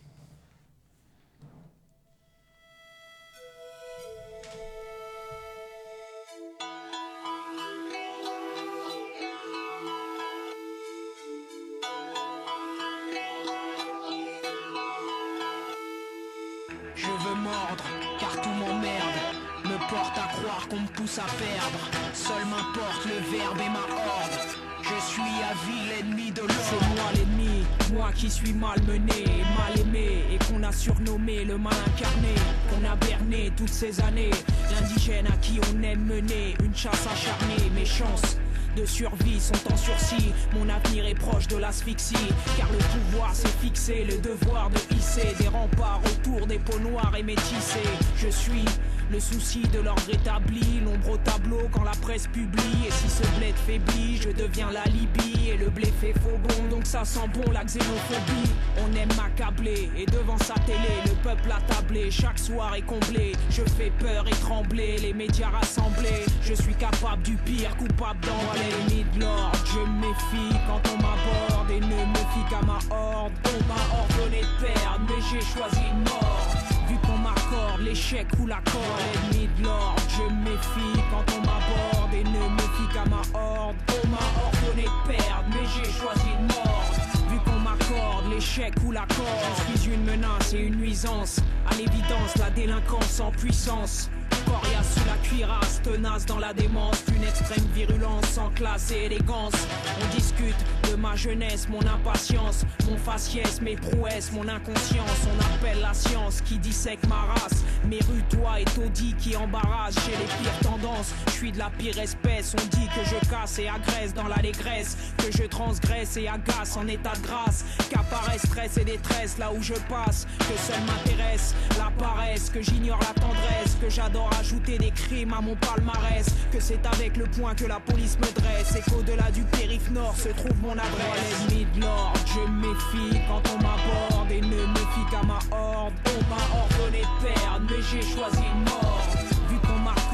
Je veux mordre, car tout m'emmerde. Me porte à croire qu'on me pousse à perdre. Seul m'importe le verbe et ma horde. Je suis à vie l'ennemi de l'ordre. C'est moi l'ennemi, moi qui suis malmené, mal aimé. Et qu'on a surnommé le mal incarné. Qu'on a berné toutes ces années. L'indigène à qui on aime mener une chasse acharnée. Mes chances de survie sont en sursis. Mon avenir est proche de l'asphyxie. Car le pouvoir s'est fixé, le devoir de hisser des remparts autour des peaux noires et métissées. Je suis le souci de l'ordre établi, l'ombre au tableau quand la presse publie. Et si ce bled faiblit, je deviens la Libye. Et le blé fait faux bon, donc ça sent bon la xénophobie. On aime m'accabler, et devant sa télé, le peuple attablé, chaque soir est comblé. Je fais peur et trembler, les médias rassemblés. Je suis capable du pire, coupable d'envoi l'ennemi de l'ordre. Je me méfie quand on m'aborde, et ne me fie qu'à ma horde. On m'a ordonné de perdre, mais j'ai choisi une mort. Vu qu'on m'accorde l'échec ou l'accord, l'ennemi de l'ordre. Je me méfie quand on m'aborde et ne me fie qu'à ma horde. On m'a ordonné de perdre, mais j'ai choisi de mordre. Vu qu'on m'accorde l'échec ou l'accord, je suis une menace et une nuisance. À l'évidence, la délinquance en puissance. Coriace sous la cuirasse, tenace dans la démence, d'une extrême virulence sans classe et élégance. On discute de ma jeunesse, mon impatience, mon faciès, mes prouesses, mon inconscience. On appelle la science qui dissèque ma race. Mes rues, toi et taudis qui embarrassent chez les pires tendances. Je suis de la pire espèce, on dit que je casse et agresse dans l'allégresse, que je transgresse et agace en état de grâce, qu'apparaît stress et détresse là où je passe, que seul m'intéresse la paresse, que j'ignore la tendresse, que j'adore ajouter des crimes à mon palmarès, que c'est avec le point que la police me dresse et qu'au-delà du périph' nord se trouve mon adresse. L'ennemi de l'ordre, je me méfie quand on m'aborde et ne me fie qu'à ma horde. On m'a ordonné de perdre, mais j'ai choisi une mort. Vu qu'on m'accorde l'échec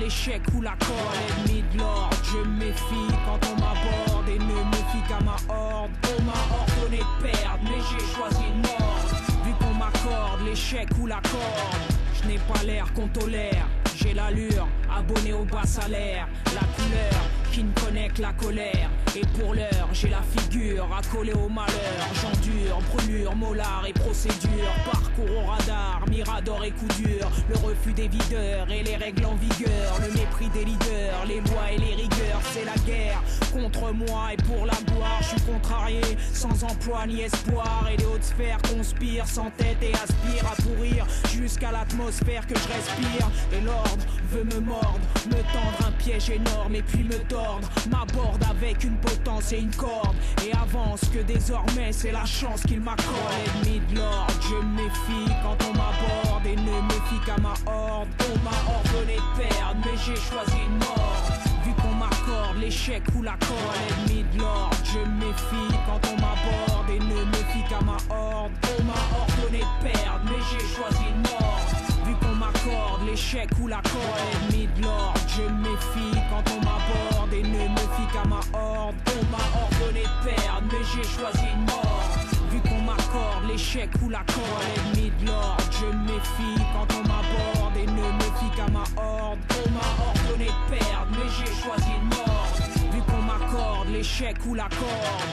l'échec ou la corde. Ennemi de l'ordre, je me méfie quand on m'aborde et ne me fie qu'à ma horde. On m'a ordonné de perdre, mais j'ai choisi de mordre. Vu qu'on m'accorde l'échec ou la corde, je n'ai pas l'air qu'on tolère. J'ai l'allure, abonné au bas salaire, la couleur qui ne connaît que la colère. Et pour l'heure, j'ai la figure accolée au malheur. J'endure, brûlure, molar et procédure. Parcours au radar, mirador et coup dur. Le refus des videurs et les règles en vigueur. Le mépris des leaders, les lois et les rigueurs. C'est la guerre contre moi et pour la gloire. Je suis contrarié, sans emploi ni espoir. Et les hautes sphères conspirent sans tête et aspirent à pourrir jusqu'à l'atmosphère que je respire. Et l'ordre veut me mordre, me tendre un piège énorme et puis me tordre. M'aborde avec une potence et une corde et avance que désormais c'est la chance qu'il m'accorde. Ennemi de l'ordre, je me méfie quand on m'aborde et ne me fie qu'à ma horde. On m'a ordonné de perdre, mais j'ai choisi de mordre. Vu qu'on m'accorde l'échec ou la corde. Ennemi de l'ordre, je me méfie quand on m'aborde et ne me fie qu'à ma horde. On m'a ordonné de perdre, mais j'ai choisi de mordre. Vu qu'on m'accorde l'échec ou la corde. Ennemi de l'ordre, je me méfie quand on m'aborde et ne me fie qu'à ma horde. On m'a ordonné de perdre, mais j'ai choisi de mordre. Vu qu'on m'accorde l'échec ou la corde. Ennemi de l'ordre, je me méfie quand on m'aborde et ne me fie qu'à ma horde. On m'a ordonné de perdre, mais j'ai choisi de mordre. Vu qu'on m'accorde l'échec ou la corde.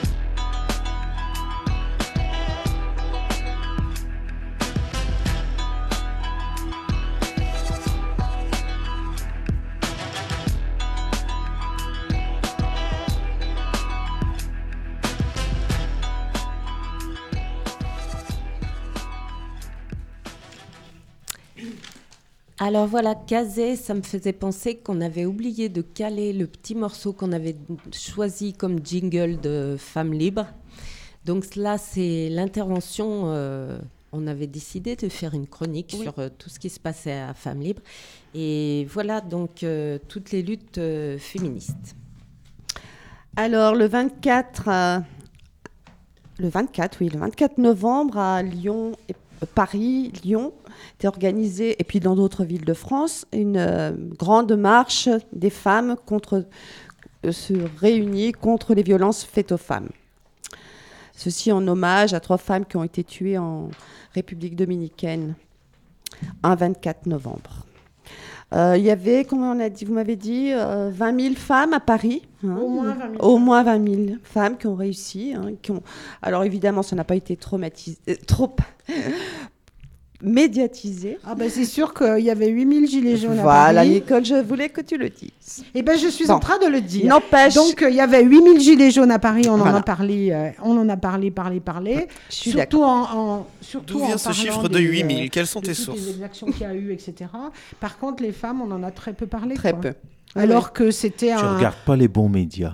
Alors voilà, Kazé, ça me faisait penser qu'on avait oublié de caler le petit morceau qu'on avait choisi comme jingle de Femmes Libres. Donc là, c'est l'intervention. Euh, on avait décidé de faire une chronique oui. sur euh, tout ce qui se passait à Femmes Libres. Et voilà donc euh, toutes les luttes euh, féministes. Alors le vingt-quatre, euh, le vingt-quatre, oui, le vingt-quatre novembre à Lyon et Paris, Lyon, était organisée, et puis dans d'autres villes de France, une euh, grande marche des femmes contre, euh, se réunit contre les violences faites aux femmes. Ceci en hommage à trois femmes qui ont été tuées en République dominicaine un vingt-quatre novembre. Euh, il y avait, comment on a dit, vous m'avez dit, euh, vingt mille femmes à Paris. Hein, Au moins vingt mille. Au moins vingt mille femmes qui ont réussi. Hein, qui ont... Alors évidemment, ça n'a pas été traumatisé, euh, trop médiatisé. Ah ben c'est sûr qu'il y avait huit mille gilets jaunes voilà, à Paris. Nicole, je voulais que tu le dises. Eh ben je suis bon. en train de le dire. N'empêche. Donc il euh, y avait huit mille gilets jaunes à Paris, on voilà. en a parlé, euh, on en a parlé, parlé, parlé. Je suis surtout en, en surtout D'où vient en ce chiffre parlant de des, huit mille? euh, Quelles sont de tes toutes sources? les exactions qu'il y a eu, et cetera. Par contre, les femmes, on en a très peu parlé. Très quoi. peu. Alors oui. que c'était un... Tu un... regardes pas les bons médias.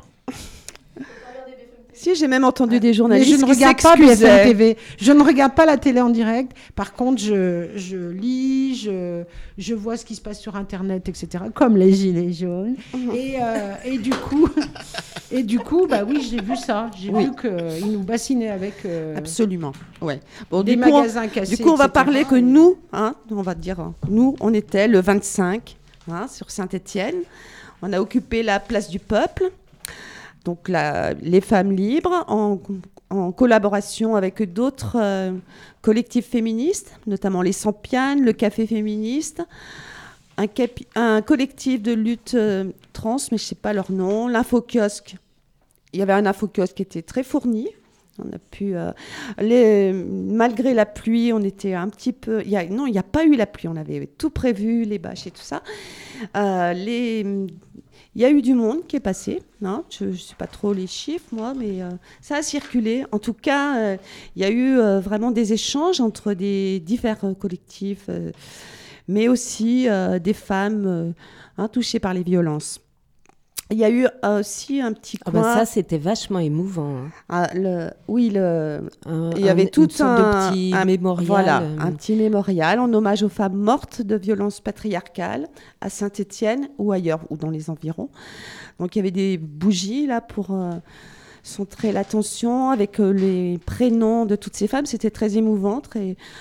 Si, j'ai même entendu des journalistes Mais je ne qui regarde pas B F M s'excusaient. T V. Je ne regarde pas la télé en direct. Par contre, je, je lis, je, je vois ce qui se passe sur Internet, et cetera. Comme les gilets jaunes. Mmh. Et, euh, et du coup, et du coup, bah oui, j'ai vu ça. J'ai Oui. vu qu'ils nous bassinaient avec euh, Absolument. Ouais. Bon, des du coup, magasins on, cassés. du coup, on va et cetera. parler que nous, hein, on va dire, hein, nous, on était le vingt-cinq hein, sur Saint-Étienne. On a occupé la place du Peuple. Donc la, les femmes libres, en, en collaboration avec d'autres euh, collectifs féministes, notamment les Sampianes, le Café féministe, un, capi- un collectif de lutte euh, trans, mais je ne sais pas leur nom, l'infokiosque. Il y avait un infokiosque qui était très fourni. On a pu, euh, les, malgré la pluie, on était un petit peu... Il y a, non, il n'y a pas eu la pluie, on avait tout prévu, les bâches et tout ça. Euh, les... Il y a eu du monde qui est passé. Hein. Je ne sais pas trop les chiffres, moi, mais euh, ça a circulé. En tout cas, euh, il y a eu euh, vraiment des échanges entre des divers collectifs, euh, mais aussi euh, des femmes euh, hein, touchées par les violences. Il y a eu euh, aussi un petit Ah coin... bah ça, c'était vachement émouvant. Hein. Ah, le, oui, le, Un- il y avait un- tout une sorte un, de petit un- mémorial. Voilà, euh, un petit mémorial en hommage aux femmes mortes de violences patriarcales à Saint-Étienne ou ailleurs, ou dans les environs. Donc il y avait des bougies là pour euh, centrer l'attention avec euh, les prénoms de toutes ces femmes. C'était très émouvant, très...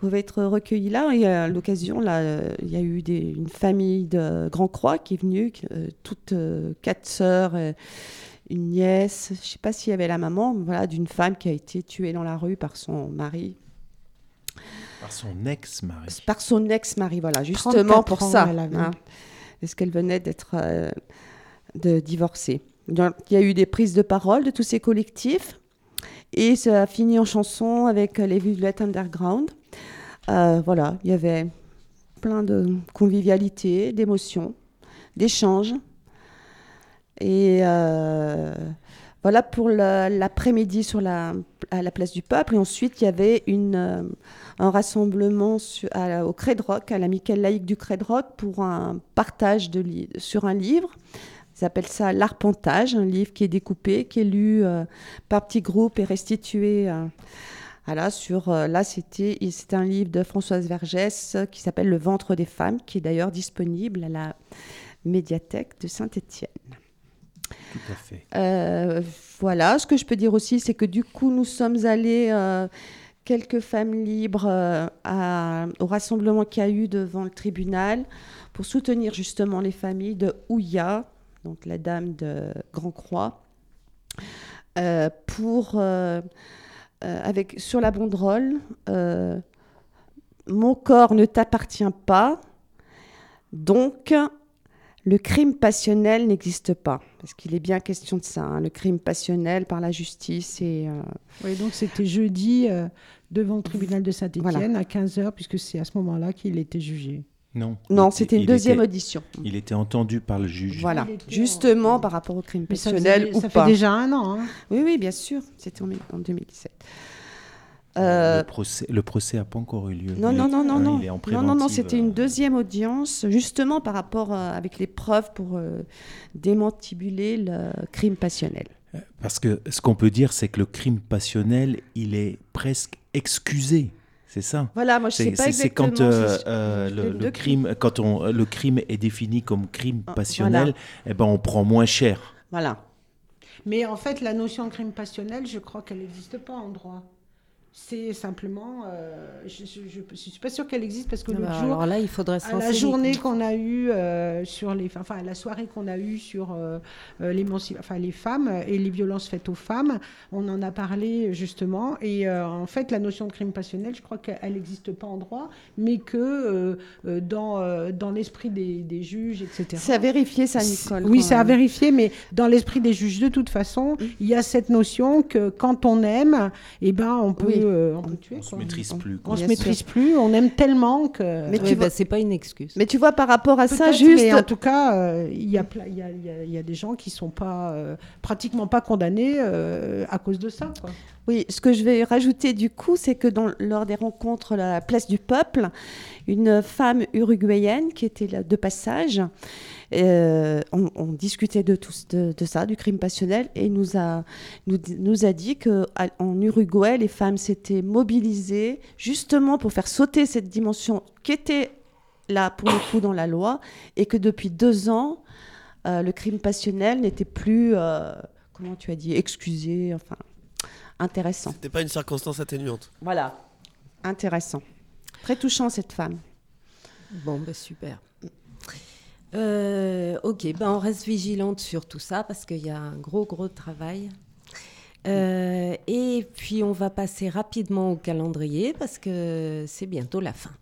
pouvaient être recueillis là. Et à l'occasion, là, euh, il y a eu des, une famille de Grand Croix qui est venue, euh, toutes euh, quatre sœurs, euh, une nièce. Je ne sais pas s'il y avait la maman, voilà, d'une femme qui a été tuée dans la rue par son mari. Par son ex-mari. Par son ex-mari, voilà, justement pour ans, ça. elle avait. Hein, parce qu'elle venait d'être euh, de divorcer. Donc, il y a eu des prises de parole de tous ces collectifs. Et ça a fini en chanson avec les Violettes Underground. Euh, voilà, il y avait plein de convivialité, d'émotions, d'échanges. Et euh, voilà pour le- l'après-midi sur la, à la place du Peuple. Et ensuite, il y avait une, euh, un rassemblement su- à- au Cré de Rock, à l'amicale laïque du Cré de Rock, pour un partage de li- sur un livre. Ils appellent ça l'arpentage, un livre qui est découpé, qui est lu euh, par petits groupes et restitué. euh, voilà, sur, euh, là, c'était, et c'est un livre de Françoise Vergès euh, qui s'appelle Le ventre des femmes, qui est d'ailleurs disponible à la médiathèque de Saint-Étienne. Tout à fait. Euh, voilà, ce que je peux dire aussi, c'est que du coup, nous sommes allés, euh, quelques femmes libres, euh, à- au rassemblement qu'il y a eu devant le tribunal pour soutenir justement les familles de Ouya, donc la dame de Grand Croix, euh, pour, euh, euh, avec, sur la banderole, euh, mon corps ne t'appartient pas, donc le crime passionnel n'existe pas. Parce qu'il est bien question de ça, hein, le crime passionnel par la justice. Et, euh, Oui, donc c'était jeudi euh, devant le tribunal de Saint-Étienne Voilà. à quinze heures, puisque c'est à ce moment-là qu'il était jugé. Non. Non, Il était- c'était une il deuxième était- audition. Il était entendu par le juge. Voilà, Il était en- justement par rapport au crime Mais ça, passionnel faisait- ou ça pas. fait déjà un an. Hein. Oui, oui, bien sûr, c'était en, en deux mille dix-sept. Euh, Euh, le procès, le procès n'a pas encore eu lieu. Non, Il non, est- non, non, hein, non. il est en Non, non, non, préventive, c'était euh, une deuxième audience, justement par rapport euh, avec les preuves pour euh, démantibuler le crime passionnel. Parce que ce qu'on peut dire, c'est que le crime passionnel, il est presque excusé. C'est ça. Voilà, moi je sais C'est pas c'est- c'est exactement. quand euh, si- euh, je- le, de- le de- crime, quand on, le crime est défini comme crime Ah, passionnel, eh ben on prend moins cher. Voilà. Mais en fait, la notion de crime passionnel, je crois qu'elle n'existe pas en droit. C'est simplement... euh, je ne suis pas sûre qu'elle existe parce que Ah l'autre bah, jour... alors là, il faudrait se À la renseigner. journée qu'on a eue euh, sur les, enfin à la soirée qu'on a eue sur euh, euh, l'émanci- enfin, les femmes et les violences faites aux femmes, on en a parlé justement. Et euh, en fait, la notion de crime passionnel, je crois qu'elle n'existe pas en droit, mais que euh, euh, dans, euh, dans l'esprit des, des juges, et cetera. C'est à vérifier ça, Nicole. Oui, quand c'est à même. vérifier, mais dans l'esprit des juges, de toute façon, il y a cette notion que quand on aime, eh ben, on peut, Oui. euh, on peut tuer. On se quoi. maîtrise plus. On quoi. se Bien maîtrise plus, on aime tellement que. Mais Oui, tu bah, vois- c'est pas une excuse. Mais tu vois, par rapport à ça, Peut-être, juste. mais en tout cas, euh, il y, a pla- il y, a, il y a- il y a des gens qui sont pas, euh, pratiquement pas condamnés euh, à cause de ça. Quoi. Oui, ce que je vais rajouter du coup, c'est que dans, lors des rencontres à la place du Peuple, une femme uruguayenne qui était là de passage, euh, on, on discutait de, tout, de, de ça, du crime passionnel, et nous a, nous, nous a dit qu'en Uruguay, les femmes s'étaient mobilisées justement pour faire sauter cette dimension qui était là pour le coup dans la loi, et que depuis deux ans, euh, le crime passionnel n'était plus, euh, comment tu as dit, excusé, enfin... Intéressant. C'était pas une circonstance atténuante. Voilà. Intéressant. Très touchant, cette femme. Bon, bah, super. Euh, ok, ben on reste vigilante sur tout ça parce qu'il y a un gros, gros travail. Euh, et puis, on va passer rapidement au calendrier parce que c'est bientôt la fin.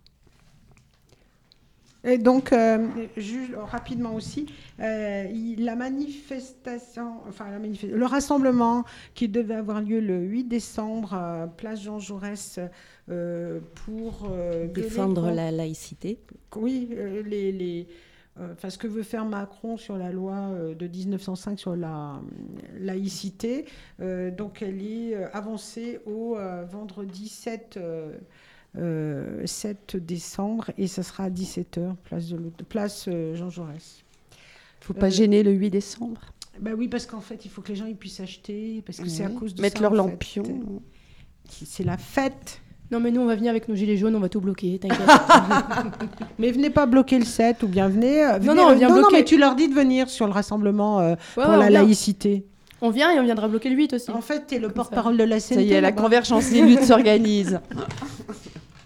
Et donc, euh, juste rapidement aussi, euh, il- la manifestation, enfin la manifestation, le rassemblement qui devait avoir lieu le huit décembre, à place Jean Jaurès, euh, pour euh, gueuler Défendre contre- la laïcité. Oui, euh, les, les, euh, enfin, ce que veut faire Macron sur la loi euh, de dix-neuf cent cinq sur la euh, laïcité. Euh, donc, elle est euh, avancée au euh, vendredi sept, euh, euh, sept décembre et ça sera à dix-sept heures, place, de l'Aut- place euh, Jean Jaurès. Faut pas Euh, gêner le huit décembre. Ben oui, parce qu'en fait, il faut que les gens ils puissent acheter, parce que c'est à Oui. cause de Mettre ça. leurs en fait. lampions. C'est la fête. Non, mais nous, on va venir avec nos gilets jaunes, on va tout bloquer, t'inquiète. Mais venez pas bloquer le sept ou bien venez. euh, venez non, on vient non, non, bloquer. mais tu leur dis de venir sur le rassemblement euh, Ouais, pour ouais, la on vient. laïcité. On vient et on viendra bloquer le huit aussi. En fait, tu es le Comme porte-parole de la C N Ça T. y est, la là-bas. convergence des luttes s'organise.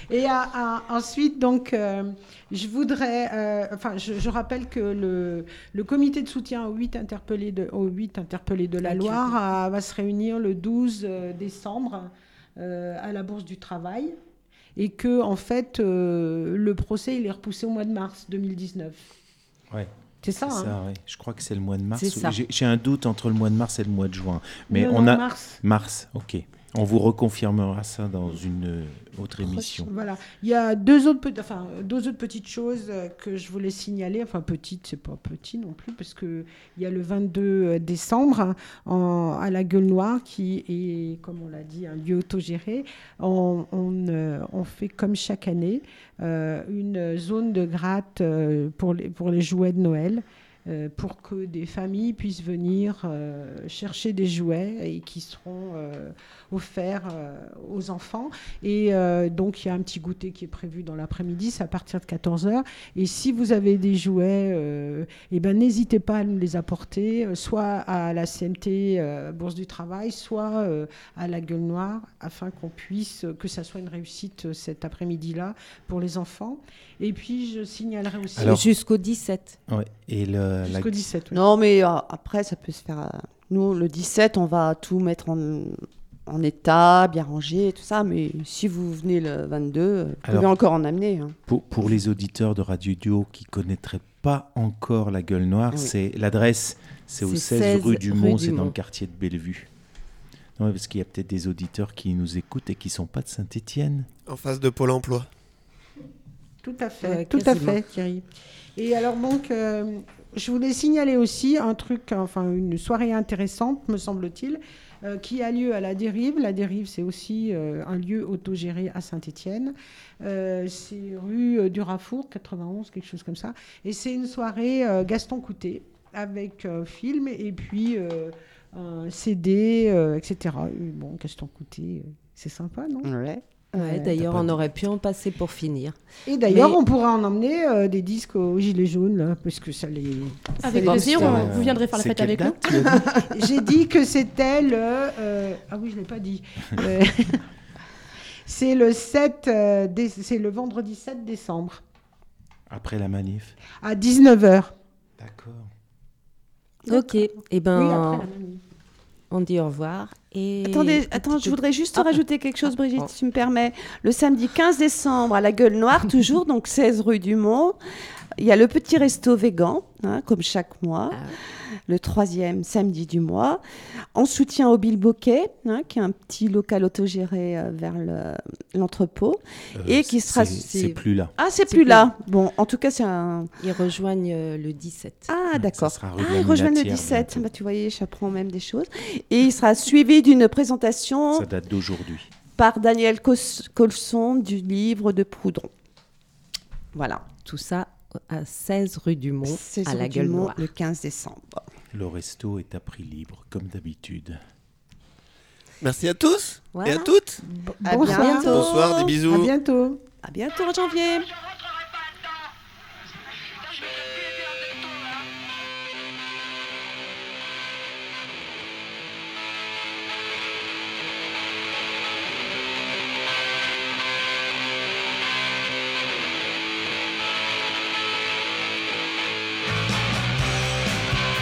Et à- à- ensuite, donc, euh, je voudrais, euh, enfin, je, je rappelle que le, le comité de soutien aux huit interpellés de, aux huit interpellés de la Ok, Loire ok. a- va se réunir le douze décembre euh, à la Bourse du Travail, et que en fait, euh, le procès il est repoussé au mois de mars deux mille dix-neuf. Ouais. C'est ça, C'est hein ça, ouais. Je crois que c'est le mois de mars. C'est ça. J'ai j'ai un doute entre le mois de mars et le mois de juin. Mais Non, on non, a mars. mars, ok. On vous reconfirmera ça dans une euh, autre émission. Voilà. Il y a deux autres, pe- enfin, deux autres petites choses euh, que je voulais signaler. Enfin, petites, c'est pas petit non plus, parce qu'il y a le vingt-deux décembre en- à la Gueule Noire, qui est, comme on l'a dit, un lieu autogéré. On, on, euh, on fait, comme chaque année, euh, une zone de gratte euh, pour, les, pour les jouets de Noël. euh, pour que des familles puissent venir euh, chercher des jouets et qui seront euh, offerts euh, aux enfants. Et euh, donc, il y a un petit goûter qui est prévu dans l'après-midi, c'est à partir de quatorze heures. Et si vous avez des jouets, euh, eh ben, n'hésitez pas à nous les apporter, euh, soit à la C M T euh, Bourse du Travail, soit euh, à la Gueule Noire, afin qu'on puisse, que ça soit une réussite euh, cet après-midi-là pour les enfants. Et puis, je signalerai aussi... Alors- Jusqu'au dix-sept. Ouais. Et le, la- Jusqu'au dix-sept, oui. Non, mais euh, après, ça peut se faire. euh, Nous, le dix-sept, on va tout mettre en, en état, bien rangé et tout ça. Mais si vous venez le vingt-deux, euh, vous Alors- pouvez encore en amener. hein. Pour, pour les auditeurs de Radio Duo qui connaîtraient pas encore la Gueule Noire, Oui. c'est l'adresse, c'est au C'est seize seize rue du rue Mont, du c'est dans le Mont. quartier de Bellevue. Non, parce qu'il y a peut-être des auditeurs qui nous écoutent et qui sont pas de Saint-Étienne. En face de Pôle emploi. Tout à fait, Ouais, tout à quasiment. fait, Thierry. Et alors donc, euh, je voulais signaler aussi un truc, enfin une soirée intéressante, me semble-t-il, euh, qui a lieu à la Dérive. La Dérive, c'est aussi euh, un lieu autogéré à Saint-Étienne. Euh, c'est rue euh, du Rafour, quatre-vingt-onze, quelque chose comme ça. Et c'est une soirée euh, Gaston Coutet, avec un film et puis euh, un C D, euh, et cetera. Et bon, Gaston Coutet, euh, c'est sympa, non? Ouais. Ouais, Ouais, d'ailleurs, t'as pas on dit. aurait pu en passer pour finir. Et d'ailleurs, Mais- on pourra en emmener euh, des disques aux Gilets jaunes, là, parce que ça les... Avec ça les- plaisir, Euh, on- vous viendrez faire la c'est fête quelle avec nous. date, tu as dit J'ai dit que c'était le... euh, Ah oui, je ne l'ai pas dit. Euh, c'est le sept, euh, dé- c'est le vendredi sept décembre, Après la manif. à dix-neuf heures. D'accord. Ok, et eh ben, Oui, après la manif. on dit au revoir. Et... Attendez, attends, je voudrais juste Ah. rajouter quelque chose, Brigitte, Ah. si tu me permets. Le samedi quinze décembre, à la Gueule Noire, toujours, donc seize rue du Mont, il y a le petit resto végan, hein, comme chaque mois, Ah. le troisième samedi du mois, en soutien au Bilboquet, hein, qui est un petit local autogéré euh, vers le- l'entrepôt. Euh, Et qui sera- c'est- c'est- C'est plus là. Ah, c'est C'est plus plus- là. Bon, en tout cas, c'est un. Ils rejoignent euh, le dix-sept. Ah, Ouais, d'accord. ça sera rue de Ah, la ils rejoignent le Mulatière dix-sept. bientôt. Bah, tu voyais, j'apprends même des choses. Et il sera suivi d'une présentation Ça date d'aujourd'hui. par Daniel Cos- Colson du livre de Proudhon. Voilà. Tout ça à seize rue du Mont, C'est à sur la du Gueule Mont, Noire. le quinze décembre. Le resto est à prix libre, comme d'habitude. Merci à tous Voilà. et à toutes. À Bonsoir. bientôt. Bonsoir, des À bisous. bientôt. À bientôt en janvier.